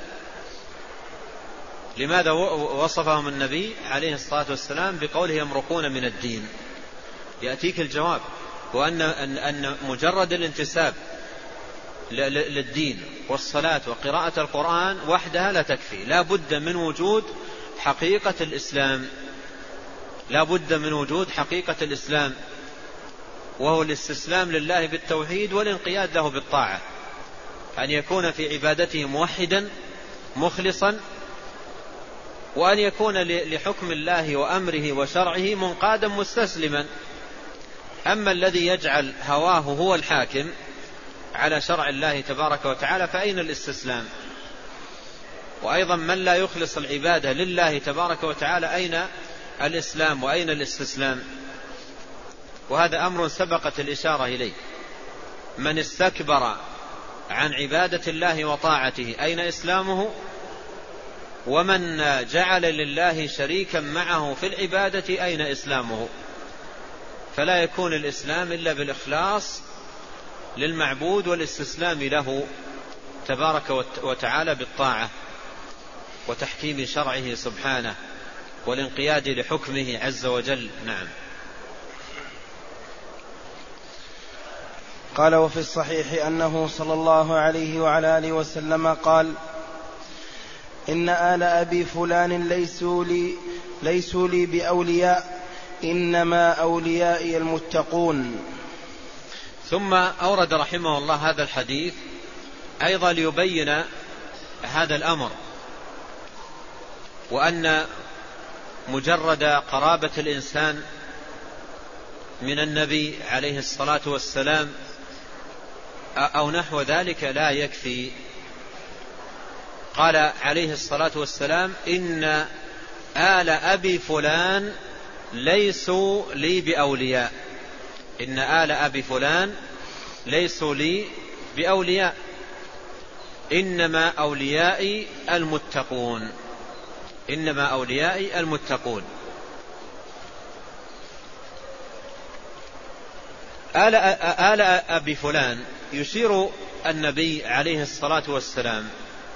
لماذا وصفهم النبي عليه الصلاة والسلام بقوله يمرقون من الدين؟ يأتيك الجواب، وأن أن مجرد الانتساب للدين والصلاة وقراءة القرآن وحدها لا تكفي، لا بد من وجود حقيقة الإسلام، لا بد من وجود حقيقة الإسلام، وهو الاستسلام لله بالتوحيد والانقياد له بالطاعة، أن يكون في عبادته موحدا مخلصا، وأن يكون لحكم الله وأمره وشرعه منقادا مستسلما. أما الذي يجعل هواه هو الحاكم على شرع الله تبارك وتعالى فأين الاستسلام؟ وأيضا من لا يخلص العبادة لله تبارك وتعالى أين الإسلام وأين الاستسلام؟ وهذا أمر سبقت الإشارة إليه. من استكبر عن عبادة الله وطاعته أين إسلامه؟ ومن جعل لله شريكا معه في العبادة أين إسلامه؟ فلا يكون الإسلام إلا بالإخلاص للمعبود والاستسلام له تبارك وتعالى بالطاعة وتحكيم شرعه سبحانه والانقياد لحكمه عز وجل. نعم. قال وفي الصحيح أنه صلى الله عليه وعلى آله وسلم قال إن آل أبي فلان ليسوا لي, ليسوا لي بأولياء إنما أوليائي المتقون. ثم أورد رحمه الله هذا الحديث أيضا ليبين هذا الأمر، وأن مجرد قرابة الإنسان من النبي عليه الصلاة والسلام أو نحو ذلك لا يكفي. قال عليه الصلاة والسلام إن آل أبي فلان ليسوا لي بأولياء، إن آل أبي فلان ليسوا لي بأولياء إنما أوليائي المتقون، إنما أوليائي المتقون. آل, آل أبي فلان يشير النبي عليه الصلاة والسلام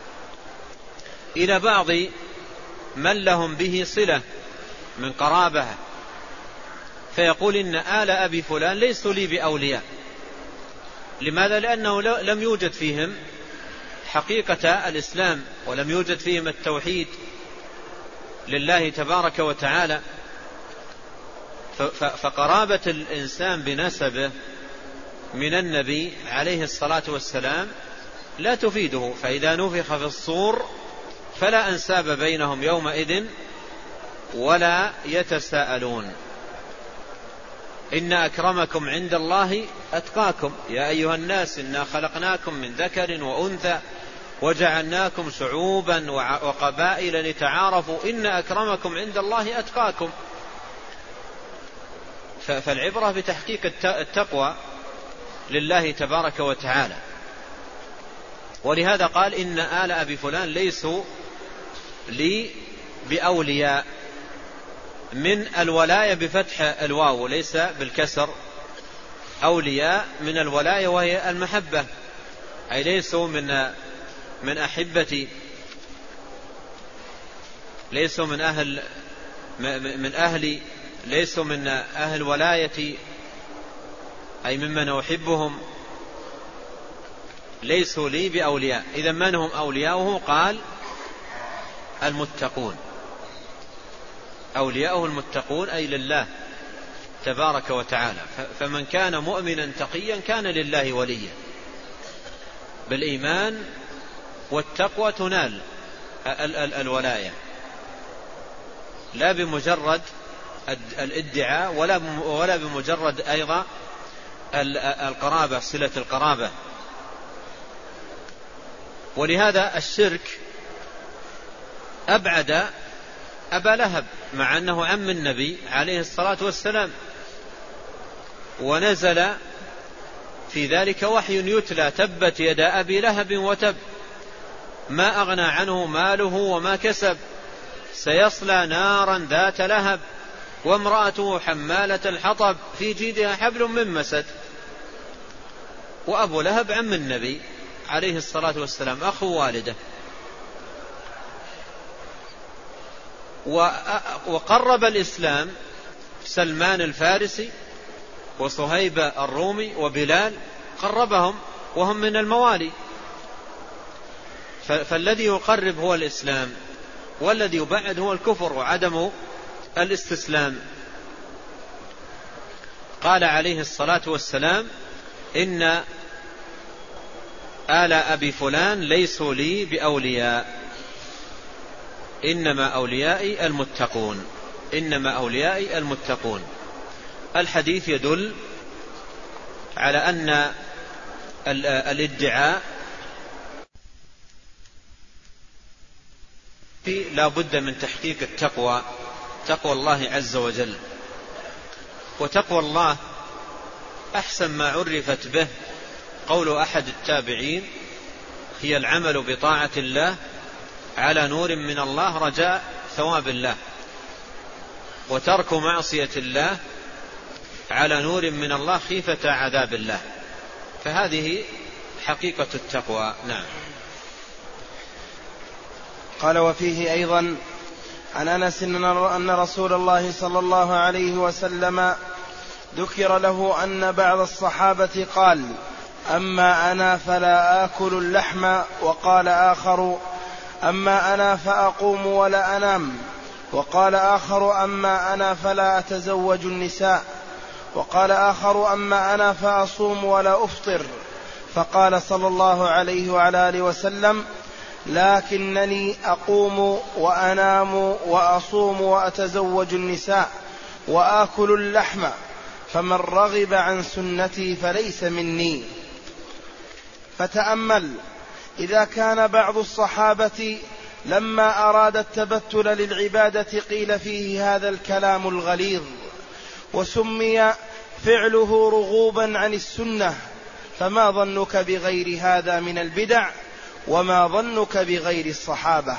إلى بعض من لهم به صلة من قرابة، فيقول إن آل أبي فلان ليسوا لي بأولياء. لماذا؟ لأنه لم يوجد فيهم حقيقة الإسلام، ولم يوجد فيهم التوحيد لله تبارك وتعالى. فقرابة الإنسان بنسبه من النبي عليه الصلاة والسلام لا تفيده، فإذا نفخ في الصور فلا أنساب بينهم يومئذ ولا يتساءلون. إن أكرمكم عند الله أتقاكم يا أيها الناس إنا خلقناكم من ذكر وأنثى وجعلناكم شعوبا وقبائل لتعارفوا إن أكرمكم عند الله أتقاكم. فالعبرة بتحقيق التقوى لله تبارك وتعالى. ولهذا قال إن آل أبي فلان ليسوا لي بأولياء، من الولاية بفتح الواو ليس بالكسر، أولياء من الولاية وهي المحبة، أي ليسوا من من أحبتي، ليسوا من أهل من أهلي، ليسوا من أهل ولايتي أي ممن أحبهم، ليسوا لي بأولياء. إذا من هم أولياؤه؟ قال المتقون، أولياؤه المتقون أي لله تبارك وتعالى. فمن كان مؤمنا تقيا كان لله وليا. بالإيمان والتقوى تنال الولاية، لا بمجرد الادعاء ولا بمجرد أيضا القرابة، صلة القرابة. ولهذا الشرك أبعد أبا لهب مع أنه عم النبي عليه الصلاة والسلام، ونزل في ذلك وحي يتلى: تبت يدا أبي لهب وتب ما أغنى عنه ماله وما كسب سيصلى نارا ذات لهب وامرأته حمالة الحطب في جيدها حبل من مسد. وأبو لهب عم النبي عليه الصلاة والسلام، أخو والده. وقرب الإسلام سلمان الفارسي وصهيب الرومي وبلال، قربهم وهم من الموالي. فالذي يقرب هو الإسلام، والذي يبعد هو الكفر وعدم الاستسلام. قال عليه الصلاة والسلام: إن آل أبي فلان ليسوا لي بأولياء، إنما أوليائي المتقون، إنما أوليائي المتقون. الحديث يدل على أن الادعاء لا بد من تحقيق التقوى، تقوى الله عز وجل. وتقوى الله أحسن ما عرفت به قول أحد التابعين: هي العمل بطاعة الله على نور من الله رجاء ثواب الله، وترك معصية الله على نور من الله خيفة عذاب الله. فهذه حقيقة التقوى. نعم. قال: وفيه أيضا عن أنس أن رسول الله صلى الله عليه وسلم ذكر له أن بعض الصحابة قال: أما أنا فلا آكل اللحم، وقال آخر: أما أنا فأقوم ولا أنام، وقال آخر: أما أنا فلا أتزوج النساء، وقال آخر: أما أنا فأصوم ولا أفطر. فقال صلى الله عليه وعلى آله وسلم: لكنني أقوم وأنام وأصوم وأتزوج النساء وآكل اللحم، فمن رغب عن سنتي فليس مني. فتأمل، إذا كان بعض الصحابة لما أراد التبتل للعبادة قيل فيه هذا الكلام الغليظ، وسمي فعله رغوبا عن السنة، فما ظنك بغير هذا من البدع، وما ظنك بغير الصحابة؟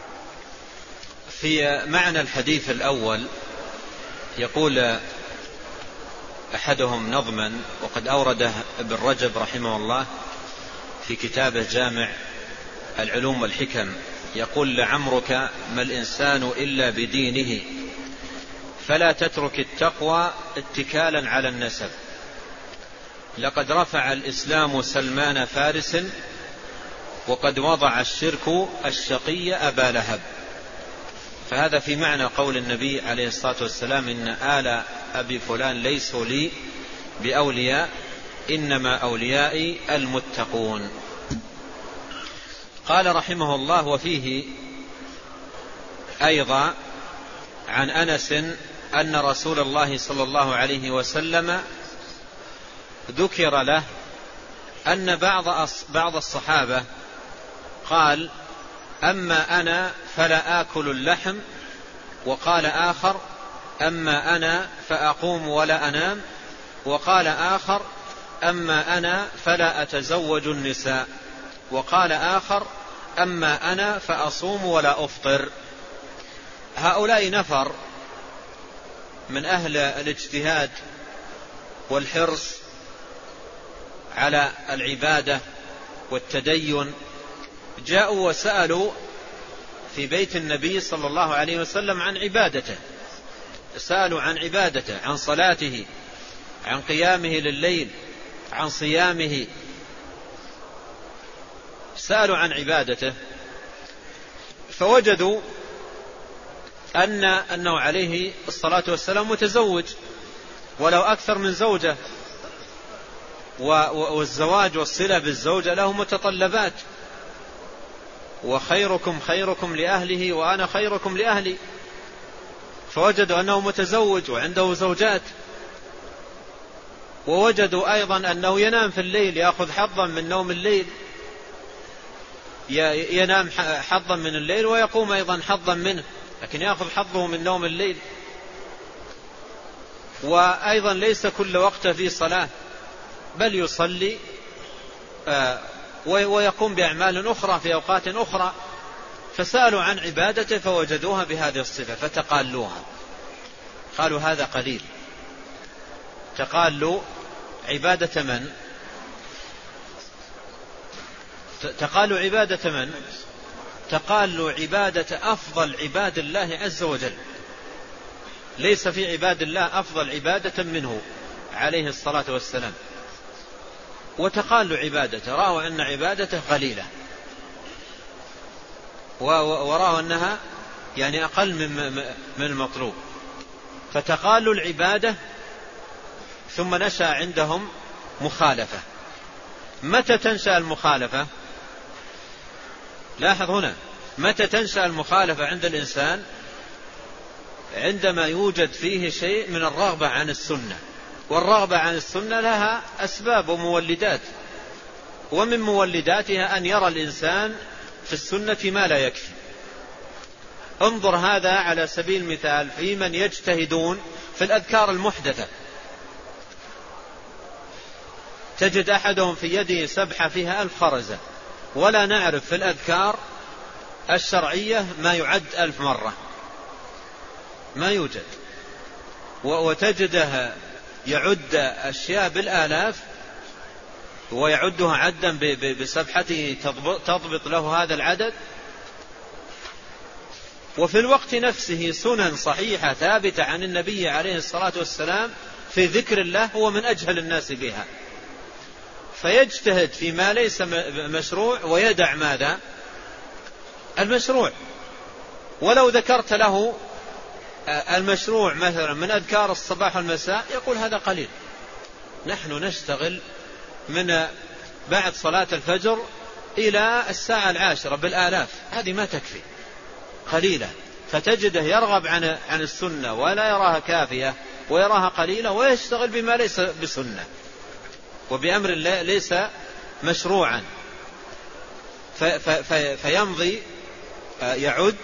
في معنى الحديث الأول يقول أحدهم نظما، وقد أورده ابن رجب رحمه الله في كتابه جامع العلوم والحكم، يقول: لعمرك ما الإنسان إلا بدينه، فلا تترك التقوى اتكالا على النسب، لقد رفع الإسلام سلمان فارس، وقد وضع الشرك الشقي أبا لهب. فهذا في معنى قول النبي عليه الصلاة والسلام: إن آل أبي فلان ليسوا لي بأولياء، إنما أوليائي المتقون. قال رحمه الله: وفيه أيضا عن أنس أن رسول الله صلى الله عليه وسلم ذكر له أن بعض بعض الصحابة قال: أما أنا فلا آكل اللحم، وقال آخر: أما أنا فأقوم ولا أنام، وقال آخر: أما أنا فلا أتزوج النساء، وقال آخر: أما أنا فأصوم ولا أفطر. هؤلاء نفر من أهل الاجتهاد والحرص على العبادة والتدين، جاءوا وسألوا في بيت النبي صلى الله عليه وسلم عن عبادته، سألوا عن عبادته، عن صلاته، عن قيامه لليل، عن صيامه، سألوا عن عبادته، فوجدوا أن أنه عليه الصلاة والسلام متزوج ولو أكثر من زوجة، والزواج والصلة بالزوجة له متطلبات، وخيركم خيركم لأهله وأنا خيركم لأهلي. فوجدوا أنه متزوج وعنده زوجات، ووجدوا أيضا أنه ينام في الليل، يأخذ حظا من نوم الليل، ينام حظا من الليل ويقوم أيضا حظا منه، لكن يأخذ حظه من نوم الليل. وأيضا ليس كل وقت في صلاة، بل يصلي ويقوم بأعمال أخرى في أوقات أخرى، فسألوا عن عبادته فوجدوها بهذه الصفة فتقالوها، قالوا هذا قليل. تقالوا عبادة من؟ تقالوا عبادة من؟ تقالوا عبادة أفضل عباد الله عز وجل، ليس في عباد الله أفضل عبادة منه عليه الصلاة والسلام. وتقالوا عبادته، رأوا أن عبادته قليلة، ورأوا أنها يعني أقل من المطلوب، فتقالوا العبادة. ثم نشأ عندهم مخالفة. متى تنشأ المخالفة؟ لاحظ هنا، متى تنشأ المخالفة عند الإنسان؟ عندما يوجد فيه شيء من الرغبة عن السنة، والرغبة عن السنة لها أسباب ومولدات، ومن مولداتها أن يرى الإنسان في السنة ما لا يكفي. انظر هذا على سبيل المثال في من يجتهدون في الأذكار المحدثة، تجد أحدهم في يده سبحة فيها ألف خرزة، ولا نعرف في الأذكار الشرعية ما يعد ألف مرة، ما يوجد. وتجده يعد أشياء بالآلاف ويعدها عدا بسبحته تضبط له هذا العدد. وفي الوقت نفسه سنن صحيحة ثابتة عن النبي عليه الصلاة والسلام في ذكر الله هو من أجهل الناس بها، فيجتهد فيما ليس مشروع ويدع ماذا؟ المشروع. ولو ذكرت له المشروع مثلا من أذكار الصباح والمساء يقول هذا قليل، نحن نشتغل من بعد صلاة الفجر إلى الساعة العاشرة بالآلاف، هذه ما تكفي، قليلة. فتجده يرغب عن عن السنة ولا يراها كافية ويراها قليلة، ويشتغل بما ليس بسنة وبأمر ليس مشروعا، فيمضي يعد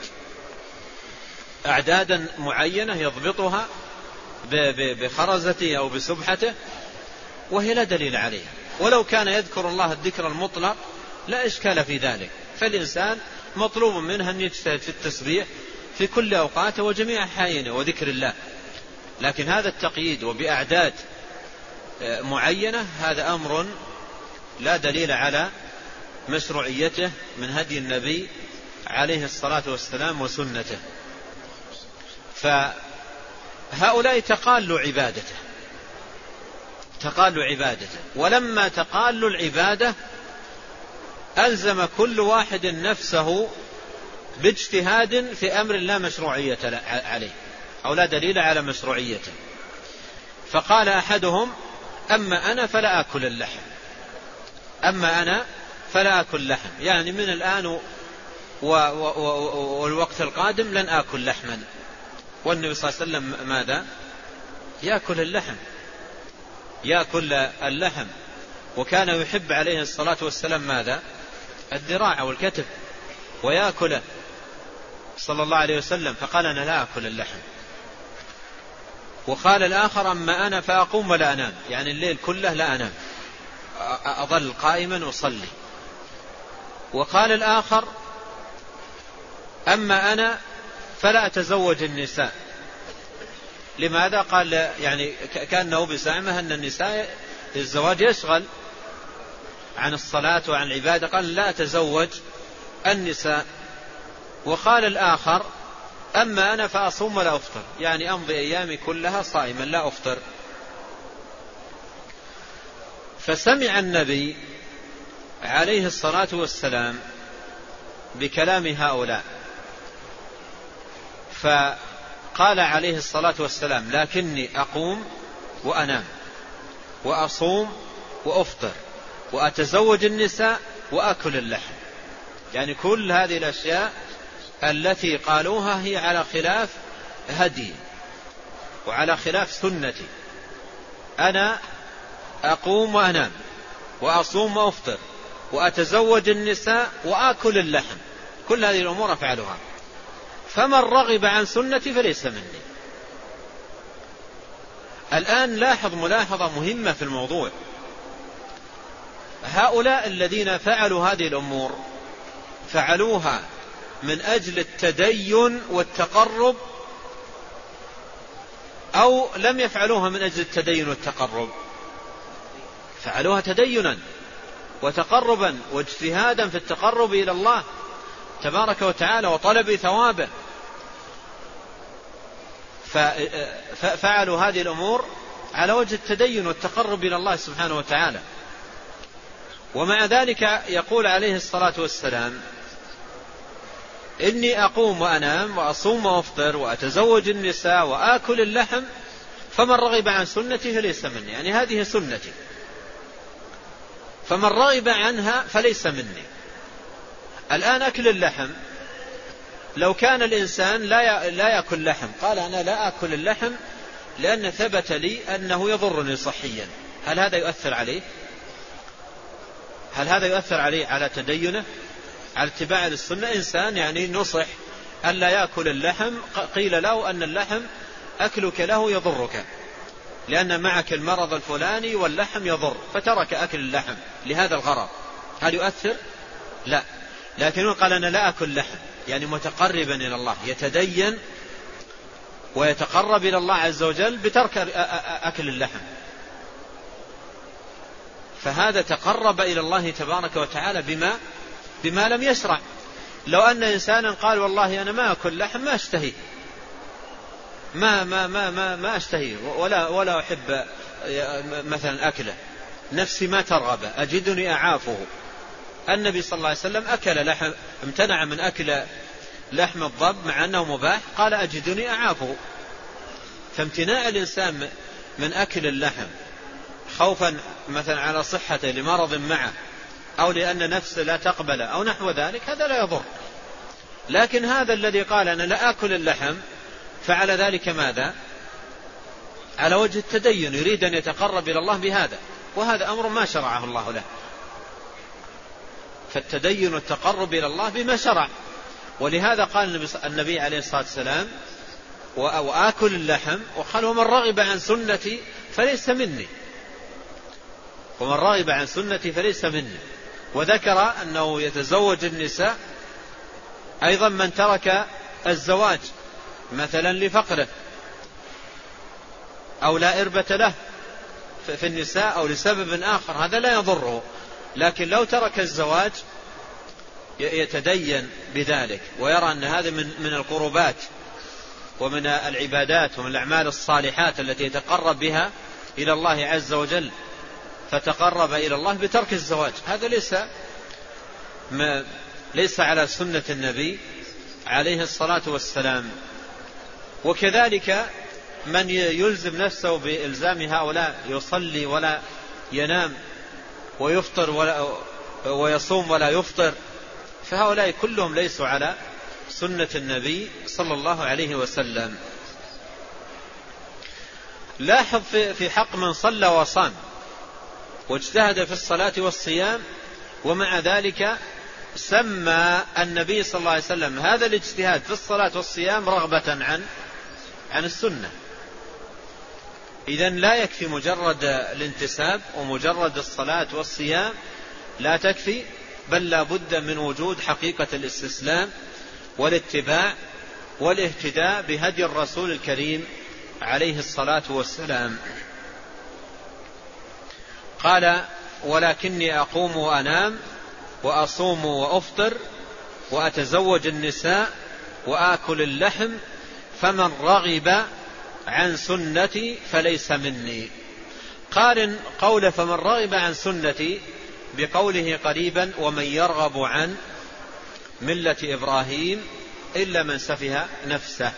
أعدادا معينة يضبطها بخرزته أو بسبحته وهي لا دليل عليها. ولو كان يذكر الله الذكر المطلق لا إشكال في ذلك، فالإنسان مطلوب منه أن يجتهد في التسبيح في كل أوقاته وجميع أحيانه وذكر الله، لكن هذا التقييد وبأعداد معينة هذا أمر لا دليل على مشروعيته من هدي النبي عليه الصلاة والسلام وسنته. فهؤلاء تقالوا عبادته، تقالوا عبادته، ولما تقالوا العبادة ألزم كل واحد نفسه باجتهاد في أمر لا مشروعية عليه أو لا دليل على مشروعيته. فقال أحدهم أما أنا فلا أكل اللحم، أما أنا فلا أكل لحم، يعني من الآن والوقت القادم لن أكل لحما. والنبي صلى الله عليه وسلم ماذا؟ يأكل اللحم، يأكل اللحم، وكان يحب عليه الصلاة والسلام ماذا؟ الذراع أو الكتف، ويأكله صلى الله عليه وسلم، فقال أنا لا أكل اللحم. وقال الآخر أما أنا فأقوم ولا أنام، يعني الليل كله لا أنام، أظل قائما أصلي. وقال الآخر أما أنا فلا أتزوج النساء. لماذا؟ قال يعني كأنه بزعمه أن النساء الزواج يشغل عن الصلاة وعن العبادة، قال لا أتزوج النساء. وقال الآخر أما أنا فأصوم ولا أفطر، يعني أمضي أيامي كلها صائما لا أفطر. فسمع النبي عليه الصلاة والسلام بكلام هؤلاء، فقال عليه الصلاة والسلام لكني أقوم وأنام وأصوم وأفطر وأتزوج النساء وأكل اللحم، يعني كل هذه الأشياء التي قالوها هي على خلاف هدي وعلى خلاف سنتي. أنا أقوم وأنام وأصوم وأفطر وأتزوج النساء وأكل اللحم، كل هذه الأمور أفعلها. فمن رغب عن سنتي فليس مني. الآن لاحظ ملاحظة مهمة في الموضوع. هؤلاء الذين فعلوا هذه الأمور فعلوها من أجل التدين والتقرب أو لم يفعلوها من أجل التدين والتقرب؟ فعلوها تدينا وتقربا واجتهادا في التقرب إلى الله تبارك وتعالى وطلب ثوابه، ففعلوا هذه الأمور على وجه التدين والتقرب إلى الله سبحانه وتعالى. ومع ذلك يقول عليه الصلاة والسلام: إني أقوم وأنام وأصوم وأفطر وأتزوج النساء وآكل اللحم فمن رغب عن سنتي فليس مني. يعني هذه سنتي، فمن رغب عنها فليس مني. الآن أكل اللحم، لو كان الإنسان لا لا يأكل لحم، قال أنا لا أكل اللحم لأن ثبت لي أنه يضرني صحيا، هل هذا يؤثر عليه؟ هل هذا يؤثر عليه على تدينه، على اتباع السنة؟ إنسان يعني نصح ألا يأكل اللحم، قيل له أن اللحم أكلك له يضرك لأن معك المرض الفلاني واللحم يضر، فترك أكل اللحم لهذا الغرض، هل يؤثر؟ لا. لكنه قال أنا لا أكل لحم، يعني متقربا إلى الله، يتدين ويتقرب إلى الله عز وجل بترك أكل اللحم، فهذا تقرب إلى الله تبارك وتعالى بما بما لم يشرع. لو أن إنسانا قال والله أنا ما أكل لحم، ما أشتهي ما ما ما ما, ما أشتهي ولا ولا أحب مثلا أكله، نفسي ما ترغب، أجدني أعافه. النبي صلى الله عليه وسلم أكل لحم، امتنع من أكل لحم الضب مع أنه مباح، قال أجدني أعافه. فامتناع الإنسان من أكل اللحم خوفا مثلا على صحته لمرض معه أو لأن نفسه لا تقبل أو نحو ذلك، هذا لا يضر. لكن هذا الذي قال أنا لا أكل اللحم فعل ذلك ماذا؟ على وجه التدين، يريد أن يتقرب إلى الله بهذا، وهذا أمر ما شرعه الله له. فالتدين والتقرب إلى الله بما شرع. ولهذا قال النبي عليه الصلاة والسلام: وآكل اللحم، وقال: ومن رغب عن سنتي فليس مني. ومن رغب عن سنتي فليس مني. وذكر أنه يتزوج النساء أيضا من ترك الزواج مثلا لفقره أو لا إربة له في النساء أو لسبب آخر، هذا لا يضره. لكن لو ترك الزواج يتدين بذلك ويرى أن هذا من من القربات ومن العبادات ومن الأعمال الصالحات التي يتقرب بها إلى الله عز وجل، فتقرب إلى الله بترك الزواج، هذا ليس ما ليس على سنة النبي عليه الصلاة والسلام. وكذلك من يلزم نفسه بإلزام هؤلاء يصلي ولا ينام ويفطر ولا ويصوم ولا يفطر، فهؤلاء كلهم ليسوا على سنة النبي صلى الله عليه وسلم. لاحظ في حق من صلى وصام واجتهد في الصلاة والصيام، ومع ذلك سمى النبي صلى الله عليه وسلم هذا الاجتهاد في الصلاة والصيام رغبة عن عن السنة. إذن لا يكفي مجرد الانتساب ومجرد الصلاة والصيام، لا تكفي، بل لا بد من وجود حقيقة الاستسلام والاتباع والاهتداء بهدي الرسول الكريم عليه الصلاة والسلام. قال: ولكني أقوم وأنام وأصوم وأفطر وأتزوج النساء وآكل اللحم فمن رغب عن سنتي فليس مني. قارن قول فمن رغب عن سنتي بقوله قريبا: ومن يرغب عن ملة إبراهيم إلا من سفه نفسه.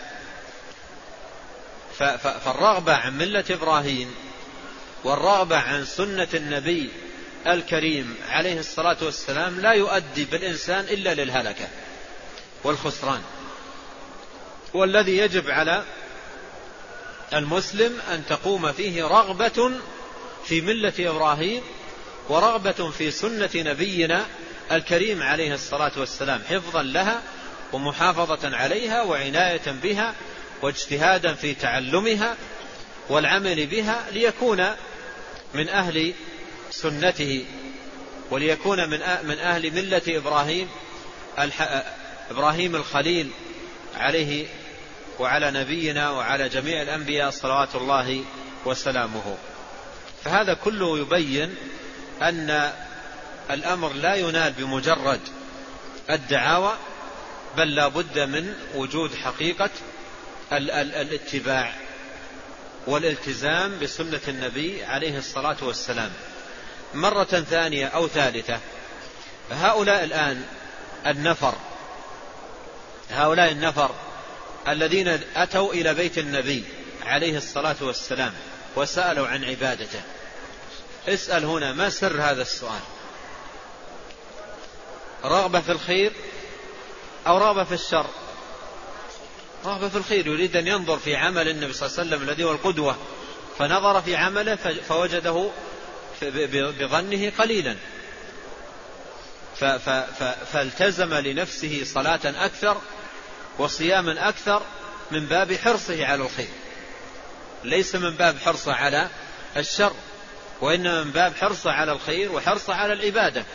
فالرغبة عن ملة إبراهيم والرغبة عن سنة النبي الكريم عليه الصلاة والسلام لا يؤدي بالإنسان إلا للهلكة والخسران. والذي يجب على المسلم أن تقوم فيه رغبة في ملة إبراهيم ورغبة في سنة نبينا الكريم عليه الصلاة والسلام، حفظا لها ومحافظة عليها وعناية بها واجتهادا في تعلمها والعمل بها ليكون من أهل سنته وليكون من أهل ملة إبراهيم إبراهيم الخليل عليه وعلى نبينا وعلى جميع الأنبياء صلوات الله وسلامه. فهذا كله يبين أن الأمر لا ينال بمجرد الدعاوى، بل لا بد من وجود حقيقة الاتباع والالتزام بسنة النبي عليه الصلاة والسلام. مرة ثانية أو ثالثة، هؤلاء الآن النفر هؤلاء النفر الذين أتوا إلى بيت النبي عليه الصلاة والسلام وسألوا عن عبادته، اسأل هنا ما سر هذا السؤال؟ رغبة في الخير أو رغبة في الشر؟ رغبة في الخير، يريد أن ينظر في عمل النبي صلى الله عليه وسلم الذي هو القدوة، فنظر في عمله فوجده بظنه قليلا فالتزم لنفسه صلاة أكثر وصياما أكثر من باب حرصه على الخير، ليس من باب حرصه على الشر، وإنما من باب حرصه على الخير وحرصه على العبادة.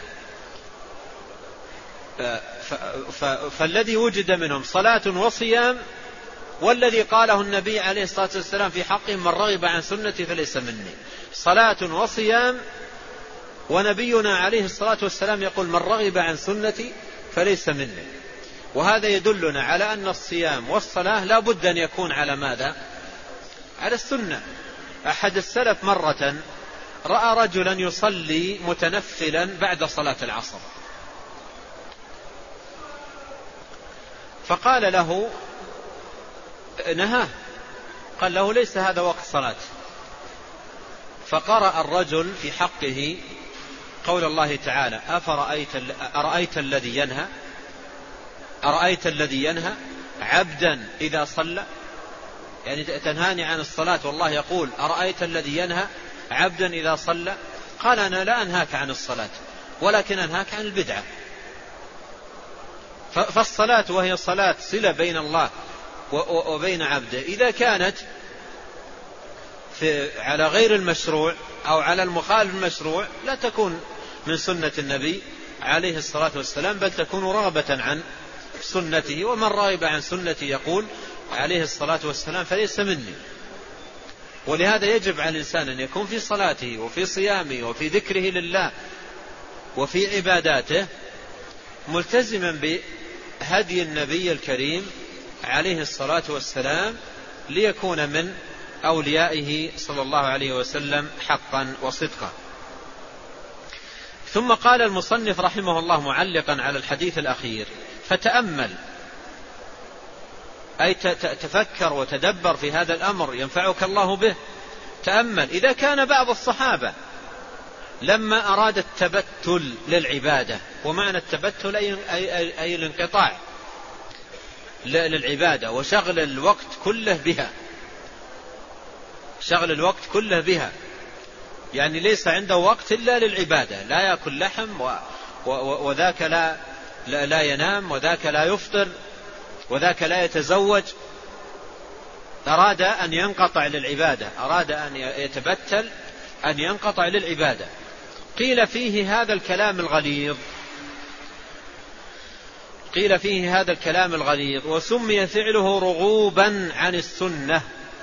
فالذي وجد منهم صلاة وصيام، والذي قاله النبي عليه الصلاة والسلام في حقهم من رغب عن سنتي فليس مني، صلاة وصيام، ونبينا عليه الصلاة والسلام يقول من رغب عن سنتي فليس مني. وهذا يدلنا على أن الصيام والصلاة لا بد أن يكون على ماذا؟ على السنة. أحد السلف مرة رأى رجلا يصلي متنفلا بعد صلاة العصر، فقال له نهاه، قال له ليس هذا وقت صلاة. فقرأ الرجل في حقه قول الله تعالى أفرأيت أرأيت الذي ينهى أرأيت الذي ينهى عبدا إذا صلى، يعني تنهاني عن الصلاة والله يقول أرأيت الذي ينهى عبدا إذا صلى؟ قال أنا لا أنهاك عن الصلاة ولكن أنهاك عن البدعة. فالصلاة وهي صلاة صلة بين الله وبين عبده، إذا كانت في على غير المشروع أو على المخالف المشروع لا تكون من سنة النبي عليه الصلاة والسلام، بل تكون رغبة عن سنته، ومن رغب عن سنته يقول عليه الصلاة والسلام فليس مني. ولهذا يجب على الإنسان أن يكون في صلاته وفي صيامه وفي ذكره لله وفي عباداته ملتزما بهدي النبي الكريم عليه الصلاة والسلام، ليكون من أوليائه صلى الله عليه وسلم حقا وصدقا. ثم قال المصنف رحمه الله معلقا على الحديث الأخير فتأمل، أي تفكر وتدبر في هذا الأمر ينفعك الله به. تأمل إذا كان بعض الصحابة لما أراد التبتل للعبادة، ومعنى التبتل أي, أي, أي الانقطاع للعبادة وشغل الوقت كله بها، شغل الوقت كله بها، يعني ليس عنده وقت إلا للعبادة، لا يأكل لحم و و وذاك لا, لا, لا ينام، وذاك لا يفطر، وذاك لا يتزوج، أراد أن ينقطع للعبادة، أراد أن يتبتل أن ينقطع للعبادة. قيل فيه هذا الكلام الغليظ قيل فيه هذا الكلام الغليظ وسمي فعله رغوبا عن السنة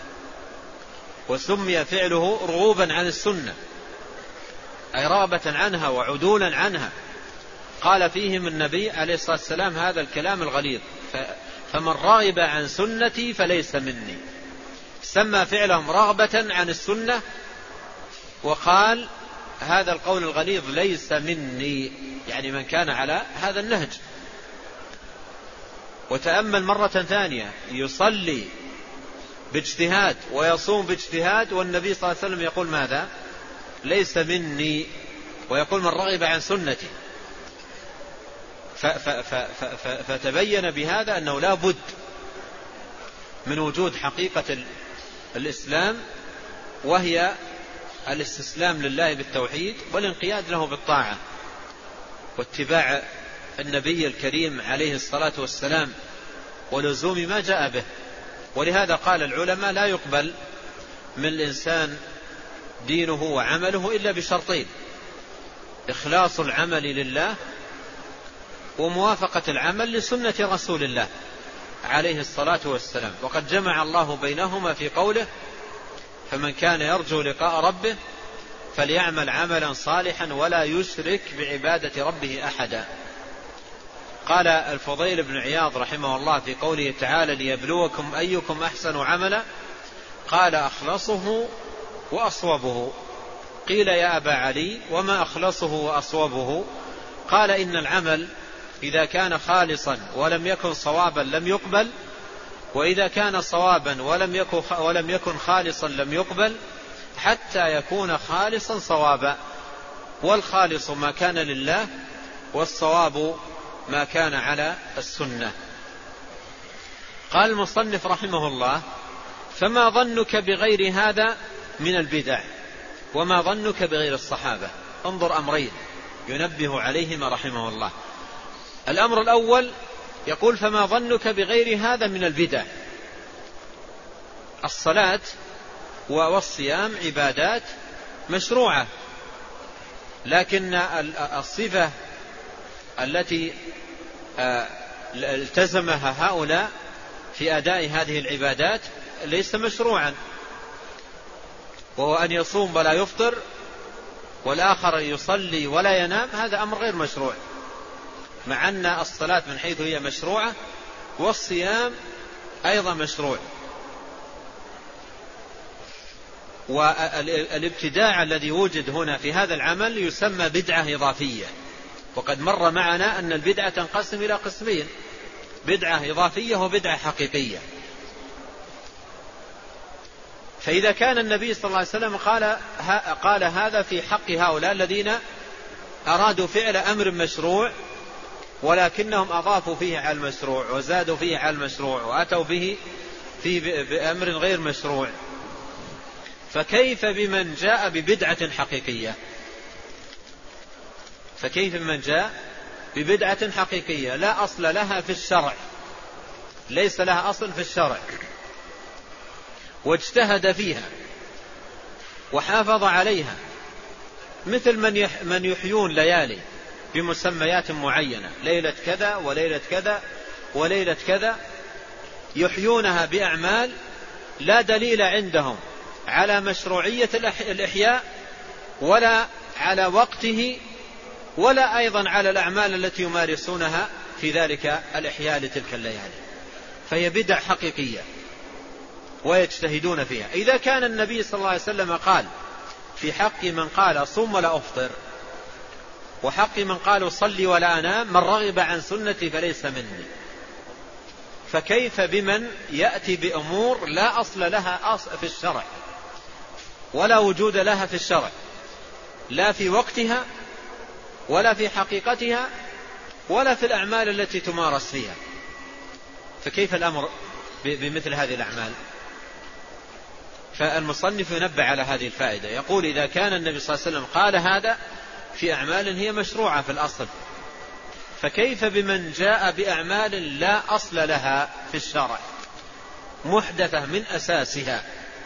وسمي فعله رغوبا عن السنة أي رغبة عنها وعدولا عنها. قال فيهم النبي عليه الصلاة والسلام هذا الكلام الغليظ، فمن رغب عن سنتي فليس مني، سمى فعلهم رغبة عن السنة، وقال هذا القول الغليظ ليس مني، يعني من كان على هذا النهج. وتأمل مرة ثانية، يصلي باجتهاد ويصوم باجتهاد، والنبي صلى الله عليه وسلم يقول ماذا؟ ليس مني، ويقول من رغب عن سنتي. فتبين بهذا أنه لا بد من وجود حقيقة الإسلام، وهي الاستسلام لله بالتوحيد والانقياد له بالطاعة واتباع النبي الكريم عليه الصلاة والسلام ولزوم ما جاء به. ولهذا قال العلماء لا يقبل من الإنسان دينه وعمله إلا بشرطين: إخلاص العمل لله، وموافقة العمل لسنة رسول الله عليه الصلاة والسلام. وقد جمع الله بينهما في قوله: فمن كان يرجو لقاء ربه فليعمل عملا صالحا ولا يشرك بعبادة ربه أحدا. قال الفضيل بن عياض رحمه الله في قوله تعالى: ليبلوكم أيكم أحسن عملا، قال: أخلصه وأصوبه. قيل: يا أبا علي وما أخلصه وأصوبه؟ قال: إن العمل إذا كان خالصا ولم يكن صوابا لم يقبل، وإذا كان صوابا ولم يكن ولم يكن خالصا لم يقبل، حتى يكون خالصا صوابا. والخالص ما كان لله، والصواب ما كان على السنة. قال المصنف رحمه الله: فما ظنك بغير هذا من البدع، وما ظنك بغير الصحابة؟ انظر أمرين ينبه عليهما رحمه الله. الأمر الأول يقول: فما ظنك بغير هذا من البدع؟ الصلاة والصيام عبادات مشروعة، لكن الصفة التي التزمها هؤلاء في أداء هذه العبادات ليس مشروعا، وهو أن يصوم ولا يفطر، والآخر يصلي ولا ينام. هذا أمر غير مشروع، مع أن الصلاة من حيث هي مشروعة، والصيام أيضا مشروع. والابتداع الذي وجد هنا في هذا العمل يسمى بدعة إضافية. وقد مر معنا أن البدعة تنقسم إلى قسمين: بدعة إضافية وبدعة حقيقية. فإذا كان النبي صلى الله عليه وسلم قال, قال هذا في حق هؤلاء الذين أرادوا فعل أمر مشروع، ولكنهم أضافوا فيه على المشروع وزادوا فيه على المشروع وأتوا به في بأمر غير مشروع، فكيف بمن جاء ببدعة حقيقية؟ فكيف بمن جاء ببدعة حقيقية لا أصل لها في الشرع، ليس لها أصل في الشرع، واجتهد فيها وحافظ عليها، مثل من من يحيون ليالي بمسميات معينة، ليلة كذا وليلة كذا وليلة كذا، يحيونها بأعمال لا دليل عندهم على مشروعية الإحياء، ولا على وقته، ولا أيضا على الأعمال التي يمارسونها في ذلك الإحياء لتلك الليالي، فهي بدع حقيقية ويجتهدون فيها. إذا كان النبي صلى الله عليه وسلم قال في حق من قال صم ولا أفطر، وحق من قال صلي ولا أنام: من رغب عن سنتي فليس مني، فكيف بمن يأتي بأمور لا أصل لها أصل في الشرع، ولا وجود لها في الشرع، لا في وقتها ولا في حقيقتها ولا في الأعمال التي تمارس فيها؟ فكيف الأمر بمثل هذه الأعمال؟ فالمصنف ينبه على هذه الفائدة، يقول: إذا كان النبي صلى الله عليه وسلم قال هذا في أعمال هي مشروعة في الأصل، فكيف بمن جاء بأعمال لا أصل لها في الشرع، محدثة من أساسها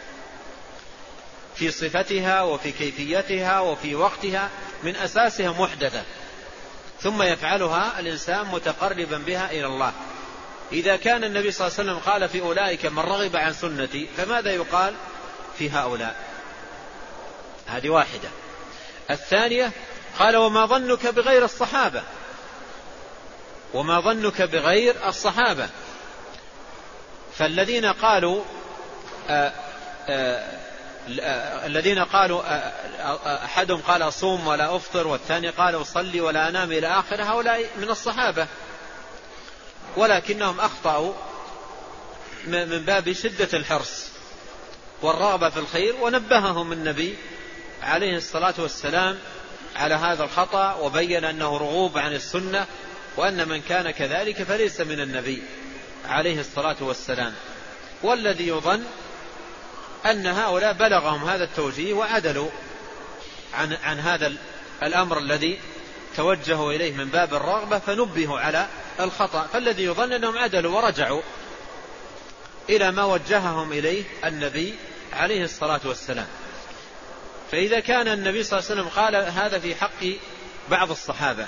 في صفتها وفي كيفيتها وفي وقتها، من أساسها محدثة، ثم يفعلها الإنسان متقربا بها إلى الله؟ إذا كان النبي صلى الله عليه وسلم قال في أولئك: من رغب عن سنتي، فماذا يقال في هؤلاء؟ هذه واحدة. الثانية قال: وما ظنك بغير الصحابة؟ وما ظنك بغير الصحابة؟ فالذين قالوا آآ آآ الذين قالوا أحدهم قال أصوم ولا أفطر، والثاني قال أصلي ولا أنام إلى آخر، هؤلاء من الصحابة، ولكنهم أخطأوا من باب شدة الحرص والرغبة في الخير، ونبههم النبي عليه الصلاة والسلام على هذا الخطأ، وبين أنه رغوب عن السنة، وأن من كان كذلك فليس من النبي عليه الصلاة والسلام. والذي يظن أن هؤلاء بلغهم هذا التوجيه وعدلوا عن, عن هذا الأمر الذي توجهوا إليه من باب الرغبة فنبهوا على الخطأ، فالذي يظن أنهم عدلوا ورجعوا إلى ما وجههم إليه النبي عليه الصلاة والسلام. فإذا كان النبي صلى الله عليه وسلم قال هذا في حق بعض الصحابة،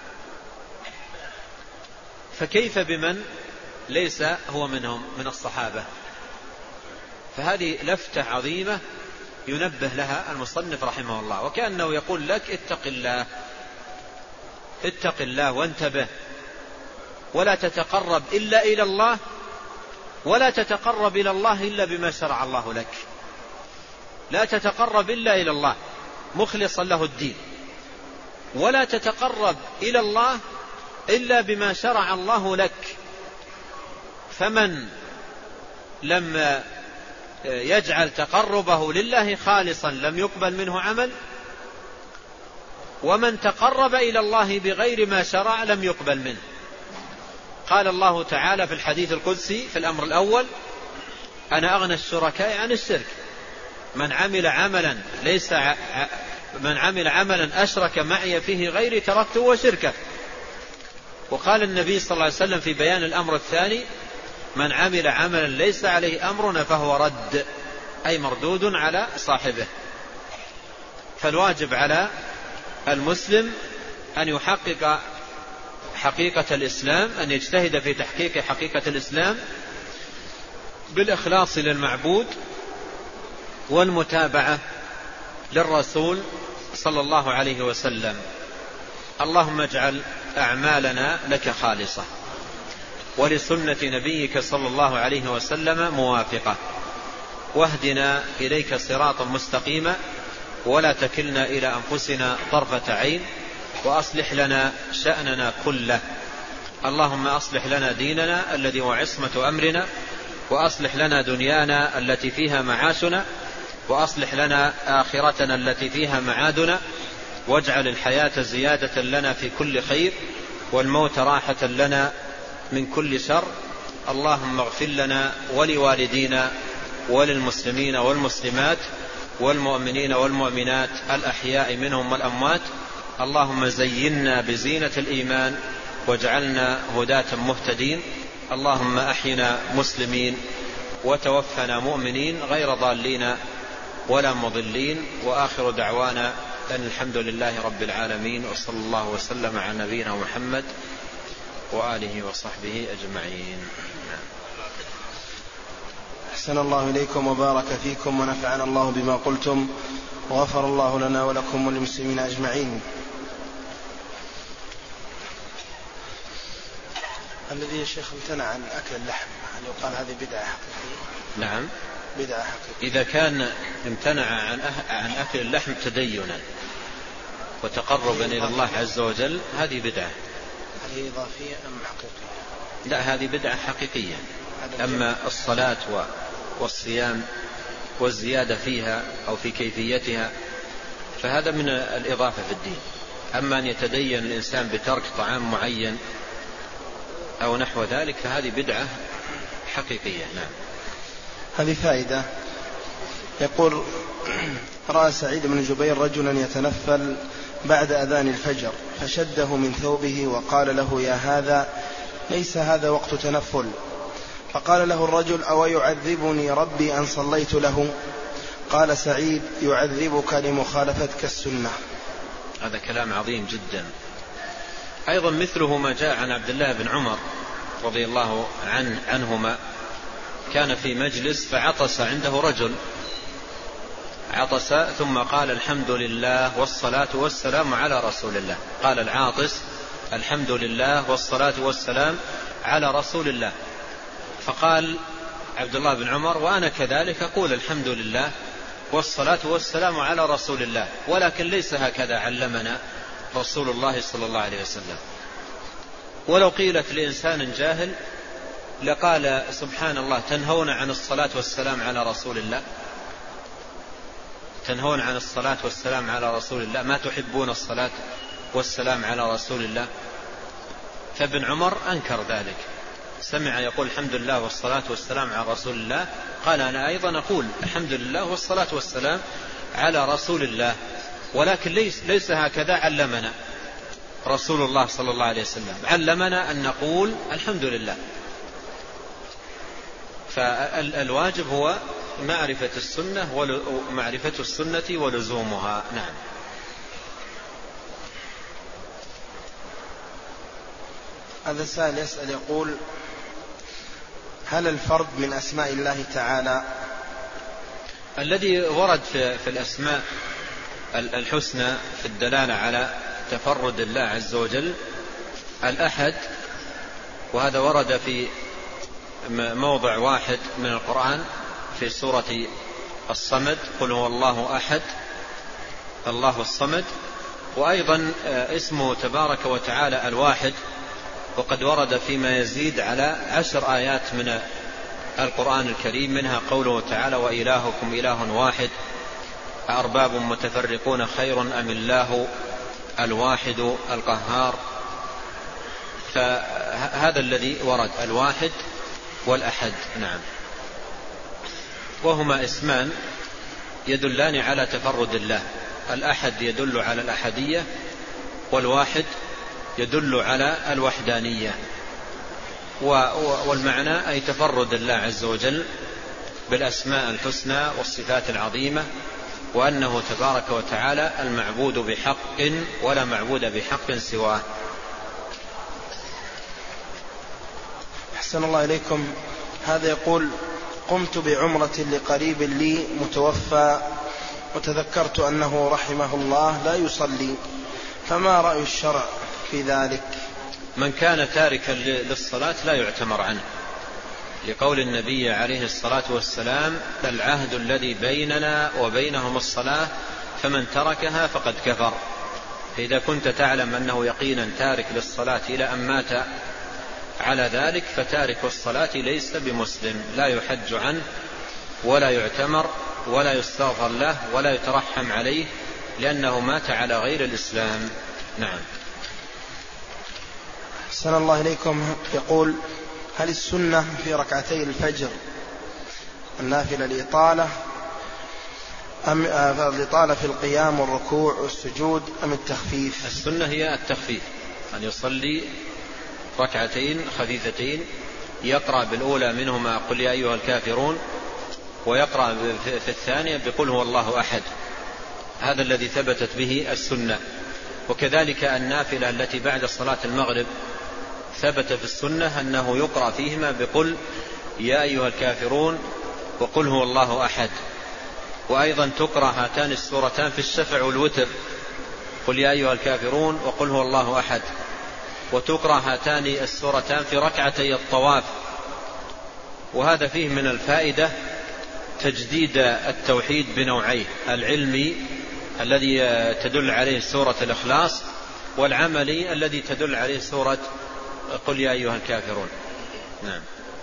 فكيف بمن ليس هو منهم من الصحابة؟ فهذه لفتة عظيمة ينبه لها المصنف رحمه الله، وكأنه يقول لك اتق الله اتق الله وانتبه، ولا تتقرب إلا إلى الله، ولا تتقرب إلى الله إلا بما شرع الله لك. لا تتقرب إلا إلى الله مخلصا له الدين، ولا تتقرب إلى الله إلا بما شرع الله لك. فمن لم يجعل تقربه لله خالصا لم يقبل منه عمل، ومن تقرب إلى الله بغير ما شرع لم يقبل منه. قال الله تعالى في الحديث القدسي في الأمر الأول: أنا أغنى الشركاء عن الشرك، من عمل عملا ليس ع... من عمل عملا أشرك معي فيه غيري تركته وشركه. وقال النبي صلى الله عليه وسلم في بيان الأمر الثاني: من عمل عملا ليس عليه أمرنا فهو رد، أي مردود على صاحبه. فالواجب على المسلم أن يحقق حقيقة الإسلام، أن يجتهد في تحقيق حقيقة الإسلام بالإخلاص للمعبود والمتابعة للرسول صلى الله عليه وسلم. اللهم اجعل أعمالنا لك خالصة ولسنة نبيك صلى الله عليه وسلم موافقة، واهدنا إليك صراطا مستقيما، ولا تكلنا إلى أنفسنا طرفة عين، وأصلح لنا شأننا كله. اللهم أصلح لنا ديننا الذي هو عصمة أمرنا، وأصلح لنا دنيانا التي فيها معاشنا، وأصلح لنا آخرتنا التي فيها معادنا، واجعل الحياة زيادة لنا في كل خير، والموت راحة لنا من كل شر. اللهم اغفر لنا ولوالدينا وللمسلمين والمسلمات والمؤمنين والمؤمنات الأحياء منهم والأموات. اللهم زينا بزينة الإيمان واجعلنا هداة مهتدين. اللهم أحينا مسلمين وتوفنا مؤمنين غير ضالين ولا مضلين. وآخر دعوانا أن الحمد لله رب العالمين، وصلى الله وسلم على نبينا محمد وآله وصحبه أجمعين. أحسن الله إليكم وبارك فيكم ونفعنا الله بما قلتم، وغفر الله لنا ولكم وللمسلمين أجمعين. الذي يا شيخ امتنع عن أكل اللحم، هل يقال هذه بدعة حقيقية؟ نعم، بدعة حقيقية. إذا كان امتنع عن عن أكل اللحم تدينا وتقربا إلى الله عز وجل هذه بدعة. هل هي إضافية أم حقيقية؟ لا، هذه بدعة حقيقية. أما الصلاة والصيام والزيادة فيها أو في كيفيتها فهذا من الإضافة في الدين. أما أن يتدين الإنسان بترك طعام معين أو نحو ذلك فهذه بدعة حقيقية. نعم. هذه فائدة. يقول: رأى سعيد بن جبير رجلا يتنفل بعد أذان الفجر فشده من ثوبه وقال له: يا هذا ليس هذا وقت تنفل. فقال له الرجل: أو يعذبني ربي أن صليت له؟ قال سعيد: يعذبك لمخالفتك السنة. هذا كلام عظيم جدا. أيضا مثله ما جاء عن عبد الله بن عمر رضي الله عن عنهما، كان في مجلس فعطس عنده رجل، عطس ثم قال: الحمد لله والصلاة والسلام على رسول الله. قال العاطس: الحمد لله والصلاة والسلام على رسول الله. فقال عبد الله بن عمر: وأنا كذلك أقول الحمد لله والصلاة والسلام على رسول الله، ولكن ليس هكذا علمنا رسول الله صلى الله عليه وسلم. ولو قيلت لإنسان جاهل لقال: سبحان الله، تنهون عن الصلاة والسلام على رسول الله، تنهون عن الصلاة والسلام على رسول الله، ما تحبون الصلاة والسلام على رسول الله. فابن عمر أنكر ذلك، سمع يقول الحمد لله والصلاة والسلام على رسول الله، قال: أنا أيضا أقول الحمد لله والصلاة والسلام على رسول الله، ولكن ليس, ليس هكذا علمنا. رسول الله صلى الله عليه وسلم، علمنا أن نقول الحمد لله. فالواجب هو معرفة السنة ومعرفة السنة ولزومها. نعم. هذا سائل يسأل يقول: هل الفرد من أسماء الله تعالى؟ الذي ورد في الأسماء الحسنى في الدلالة على تفرد الله عز وجل الأحد، وهذا ورد في موضع واحد من القرآن في سورة الصمد: قل هو الله أحد الله الصمد. وأيضا اسمه تبارك وتعالى الواحد، وقد ورد فيما يزيد على عشر آيات من القرآن الكريم، منها قوله تعالى: وإلهكم إله واحد أأرباب متفرقون خير أم الله الواحد القهار. فهذا الذي ورد، الواحد والأحد. نعم. وهما اسمان يدلان على تفرد الله، الأحد يدل على الأحدية، والواحد يدل على الوحدانية. والمعنى أي تفرد الله عز وجل بالأسماء الحسنى والصفات العظيمة، وأنه تبارك وتعالى المعبود بحق ولا معبود بحق سواه. أحسن الله إليكم. هذا يقول: قمت بعمرة لقريب لي متوفى، وتذكرت أنه رحمه الله لا يصلي، فما رأي الشرع في ذلك؟ من كان تاركا للصلاة لا يعتمر عنه، لقول النبي عليه الصلاة والسلام: العهد الذي بيننا وبينهم الصلاة فمن تركها فقد كفر. فإذا كنت تعلم أنه يقينا تارك للصلاة إلى أن مات على ذلك، فتارك الصلاة ليس بمسلم، لا يحج عنه ولا يعتمر ولا يستغفر له ولا يترحم عليه، لأنه مات على غير الإسلام. نعم. أحسن الله إليكم. يقول: هل السنة في ركعتي الفجر النافلة الإطالة أم الإطالة في القيام والركوع والسجود أم التخفيف؟ السنة هي التخفيف، أن يصلي ركعتين خفيفتين، يقرأ بالأولى منهما قل يا أيها الكافرون، ويقرأ في الثانية بقل هو الله أحد. هذا الذي ثبتت به السنة. وكذلك النافلة التي بعد صلاة المغرب ثبت في السنة أنه يقرأ فيهما بقل يا أيها الكافرون وقل هو الله أحد. وأيضا تقرأ هاتان السورتان في الشفع والوتر، قل يا أيها الكافرون وقل هو الله أحد. وتقرأ هاتان السورتان في ركعتي الطواف. وهذا فيه من الفائدة تجديد التوحيد بنوعيه: العلمي الذي تدل عليه سورة الإخلاص، والعملي الذي تدل عليه سورة قل يا أيها الكافرون. نعم.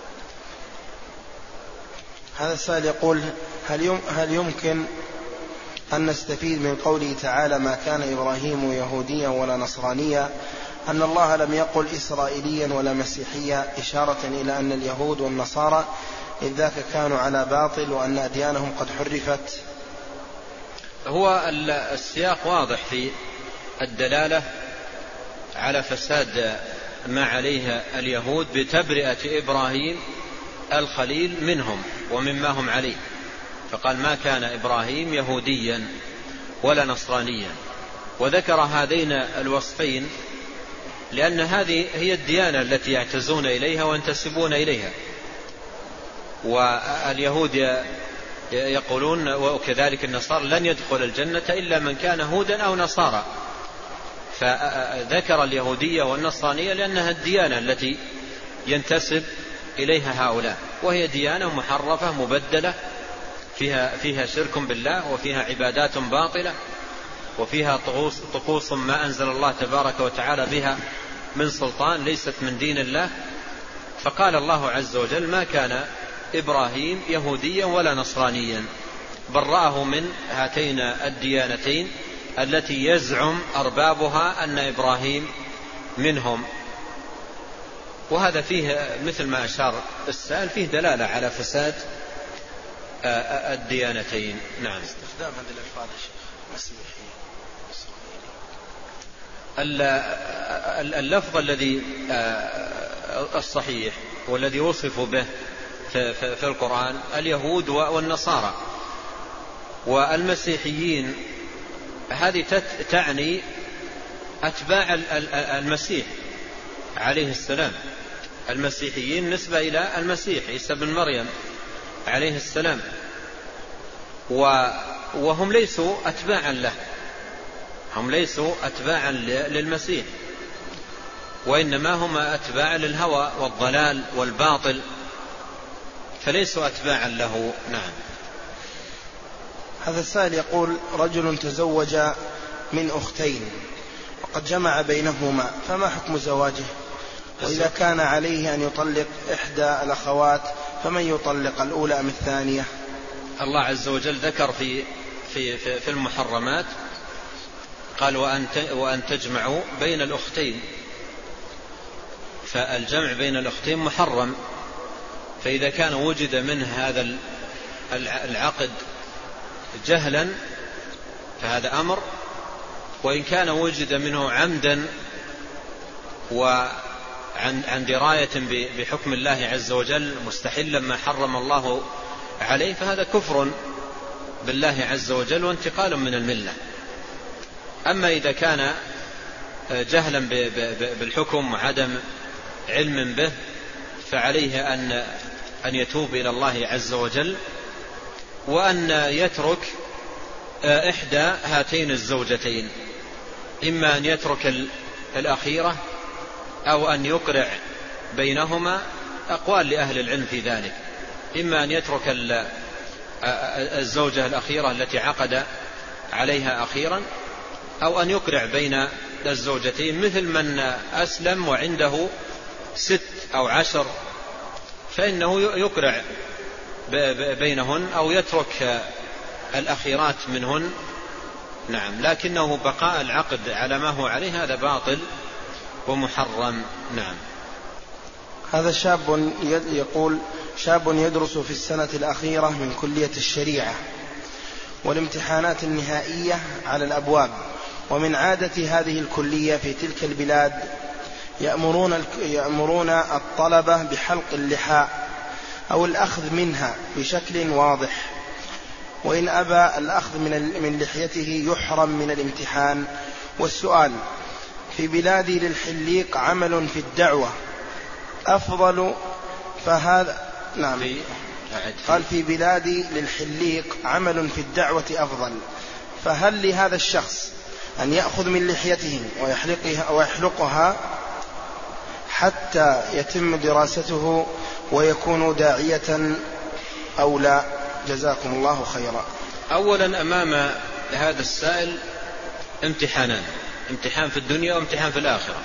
هذا السائل يقول: هل يمكن أن نستفيد من قوله تعالى ما كان إبراهيم يهوديا ولا نصرانيا أن الله لم يقل إسرائيليا ولا مسيحيا، إشارة إلى أن اليهود والنصارى إذ ذاك كانوا على باطل وأن أديانهم قد حرفت؟ هو السياق واضح في الدلالة على فساد ما عليه اليهود بتبرئة إبراهيم الخليل منهم ومما هم عليه، فقال ما كان إبراهيم يهوديا ولا نصرانيا، وذكر هذين الوصفين لأن هذه هي الديانة التي يعتزون إليها وينتسبون إليها. واليهود يقولون وكذلك النصارى لن يدخل الجنة إلا من كان هودا أو نصارى، فذكر اليهودية والنصرانية لأنها الديانة التي ينتسب إليها هؤلاء، وهي ديانة محرفة مبدلة فيها, فيها شرك بالله، وفيها عبادات باطلة، وفيها طقوس, طقوس ما أنزل الله تبارك وتعالى بها من سلطان، ليست من دين الله. فقال الله عز وجل ما كان إبراهيم يهوديا ولا نصرانيا، برأه من هاتين الديانتين التي يزعم أربابها أن إبراهيم منهم. وهذا فيه مثل ما أشار السائل فيه دلالة على فساد الديانتين. نعم. استخدام هذه الألفاظ يا شيخ مسيحي اللفظ الذي الصحيح والذي وصف به في القرآن اليهود والنصارى والمسيحيين، هذه تعني أتباع المسيح عليه السلام. المسيحيين نسبة إلى المسيح عيسى بن مريم عليه السلام، وهم ليسوا أتباعا له، هم ليسوا أتباعا للمسيح، وإنما هم أتباع للهوى والضلال والباطل، فليسوا أتباعا له. نعم. هذا السائل يقول: رجل تزوج من أختين وقد جمع بينهما، فما حكم زواجه؟ وإذا كان عليه أن يطلق إحدى الأخوات فمن يطلق، الأولى أم الثانية؟ الله عز وجل ذكر في في في, في المحرمات، قال: وأن وأن تجمعوا بين الأختين، فالجمع بين الأختين محرم. فإذا كان وجد منه هذا العقد جهلا فهذا أمر، وإن كان وجد منه عمدا وعن عن دراية بحكم الله عز وجل مستحلا ما حرم الله عليه فهذا كفر بالله عز وجل وانتقال من الملة. أما إذا كان جهلا بالحكم وعدم علم به فعليه أن أن يتوب إلى الله عز وجل، وأن يترك إحدى هاتين الزوجتين، إما أن يترك الأخيرة أو أن يقرع بينهما. أقوال لأهل العلم في ذلك، إما أن يترك الزوجة الأخيرة التي عقد عليها أخيرا، أو أن يقرع بين الزوجتين، مثل من أسلم وعنده ست أو عشر فإنه يقرع بينهن أو يترك الأخيرات منهن. نعم. لكنه بقاء العقد على ما هو عليه هذا باطل ومحرم. نعم. هذا شاب يقول: شاب يدرس في السنة الأخيرة من كلية الشريعة والامتحانات النهائية على الأبواب، ومن عادة هذه الكلية في تلك البلاد يأمرون يأمرون الطلبة بحلق اللحى أو الأخذ منها بشكل واضح، وإن أبى الأخذ من لحيته يحرم من الامتحان. والسؤال: في بلادي للحليق عمل في الدعوة أفضل فهذا نعم قال في بلادي للحليق عمل في الدعوة أفضل، فهل لهذا الشخص أن يأخذ من لحيته ويحلقها, ويحلقها حتى يتم دراسته ويكون داعية أو لا؟ جزاكم الله خيرا. أولا أمام هذا السائل امتحانان، امتحان في الدنيا وامتحان في الآخرة،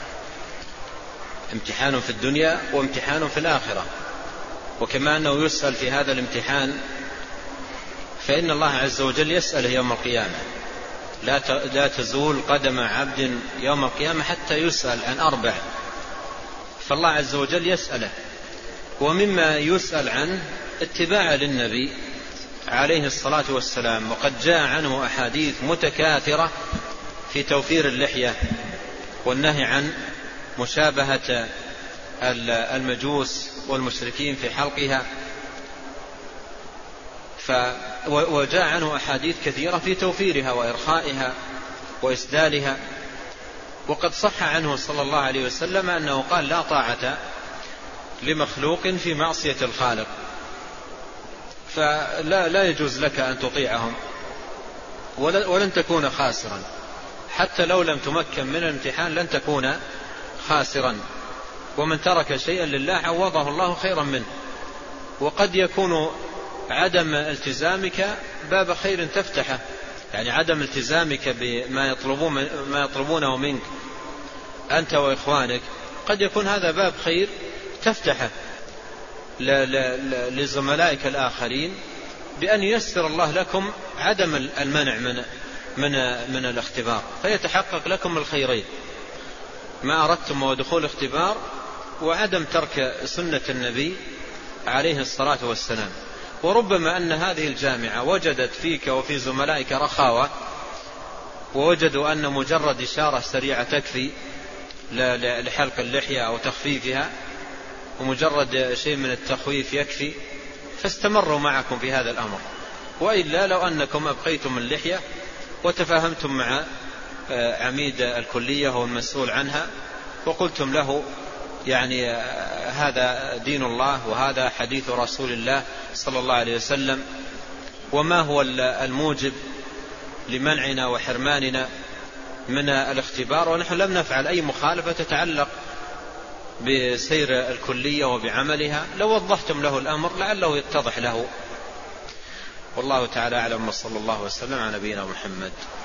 امتحان في الدنيا وامتحان في الآخرة. وكما أنه يسأل في هذا الامتحان فإن الله عز وجل يسأله يوم القيامة، لا تزول قدم عبد يوم القيامة حتى يسأل عن أربع، فالله عز وجل يسأله. ومما يسأل عنه اتباع للنبي عليه الصلاة والسلام، وقد جاء عنه أحاديث متكاثرة في توفير اللحية والنهي عن مشابهة المجوس والمشركين في حلقها، وجاء عنه أحاديث كثيرة في توفيرها وإرخائها وإسدالها. وقد صح عنه صلى الله عليه وسلم أنه قال: لا طاعة لمخلوق في معصية الخالق، فلا لا يجوز لك أن تطيعهم ولن تكون خاسرا، حتى لو لم تمكن من الامتحان لن تكون خاسرا. ومن ترك شيئا لله عوضه الله خيرا منه. وقد يكون عدم التزامك باب خير تفتحه، يعني عدم التزامك بما يطلبون ما يطلبونه منك أنت وإخوانك قد يكون هذا باب خير تفتحه لزملائك الآخرين، بأن ييسر الله لكم عدم المنع من من من الاختبار، فيتحقق لكم الخيرين، ما أردتم ودخول اختبار وعدم ترك سنة النبي عليه الصلاة والسلام. وربما أن هذه الجامعة وجدت فيك وفي زملائك رخاوة ووجدوا أن مجرد إشارة سريعة تكفي لحلق اللحية أو تخفيفها، ومجرد شيء من التخويف يكفي، فاستمروا معكم في هذا الأمر. وإلا لو أنكم أبقيتم اللحية وتفاهمتم مع عميد الكلية هو المسؤول عنها وقلتم له يعني هذا دين الله وهذا حديث رسول الله صلى الله عليه وسلم، وما هو الموجب لمنعنا وحرماننا من الاختبار، ونحن لم نفعل أي مخالفة تتعلق بسير الكلية وبعملها، لو وضحتم له الأمر لعله يتضح له. والله تعالى أعلم، وصلى الله وسلم على نبينا محمد.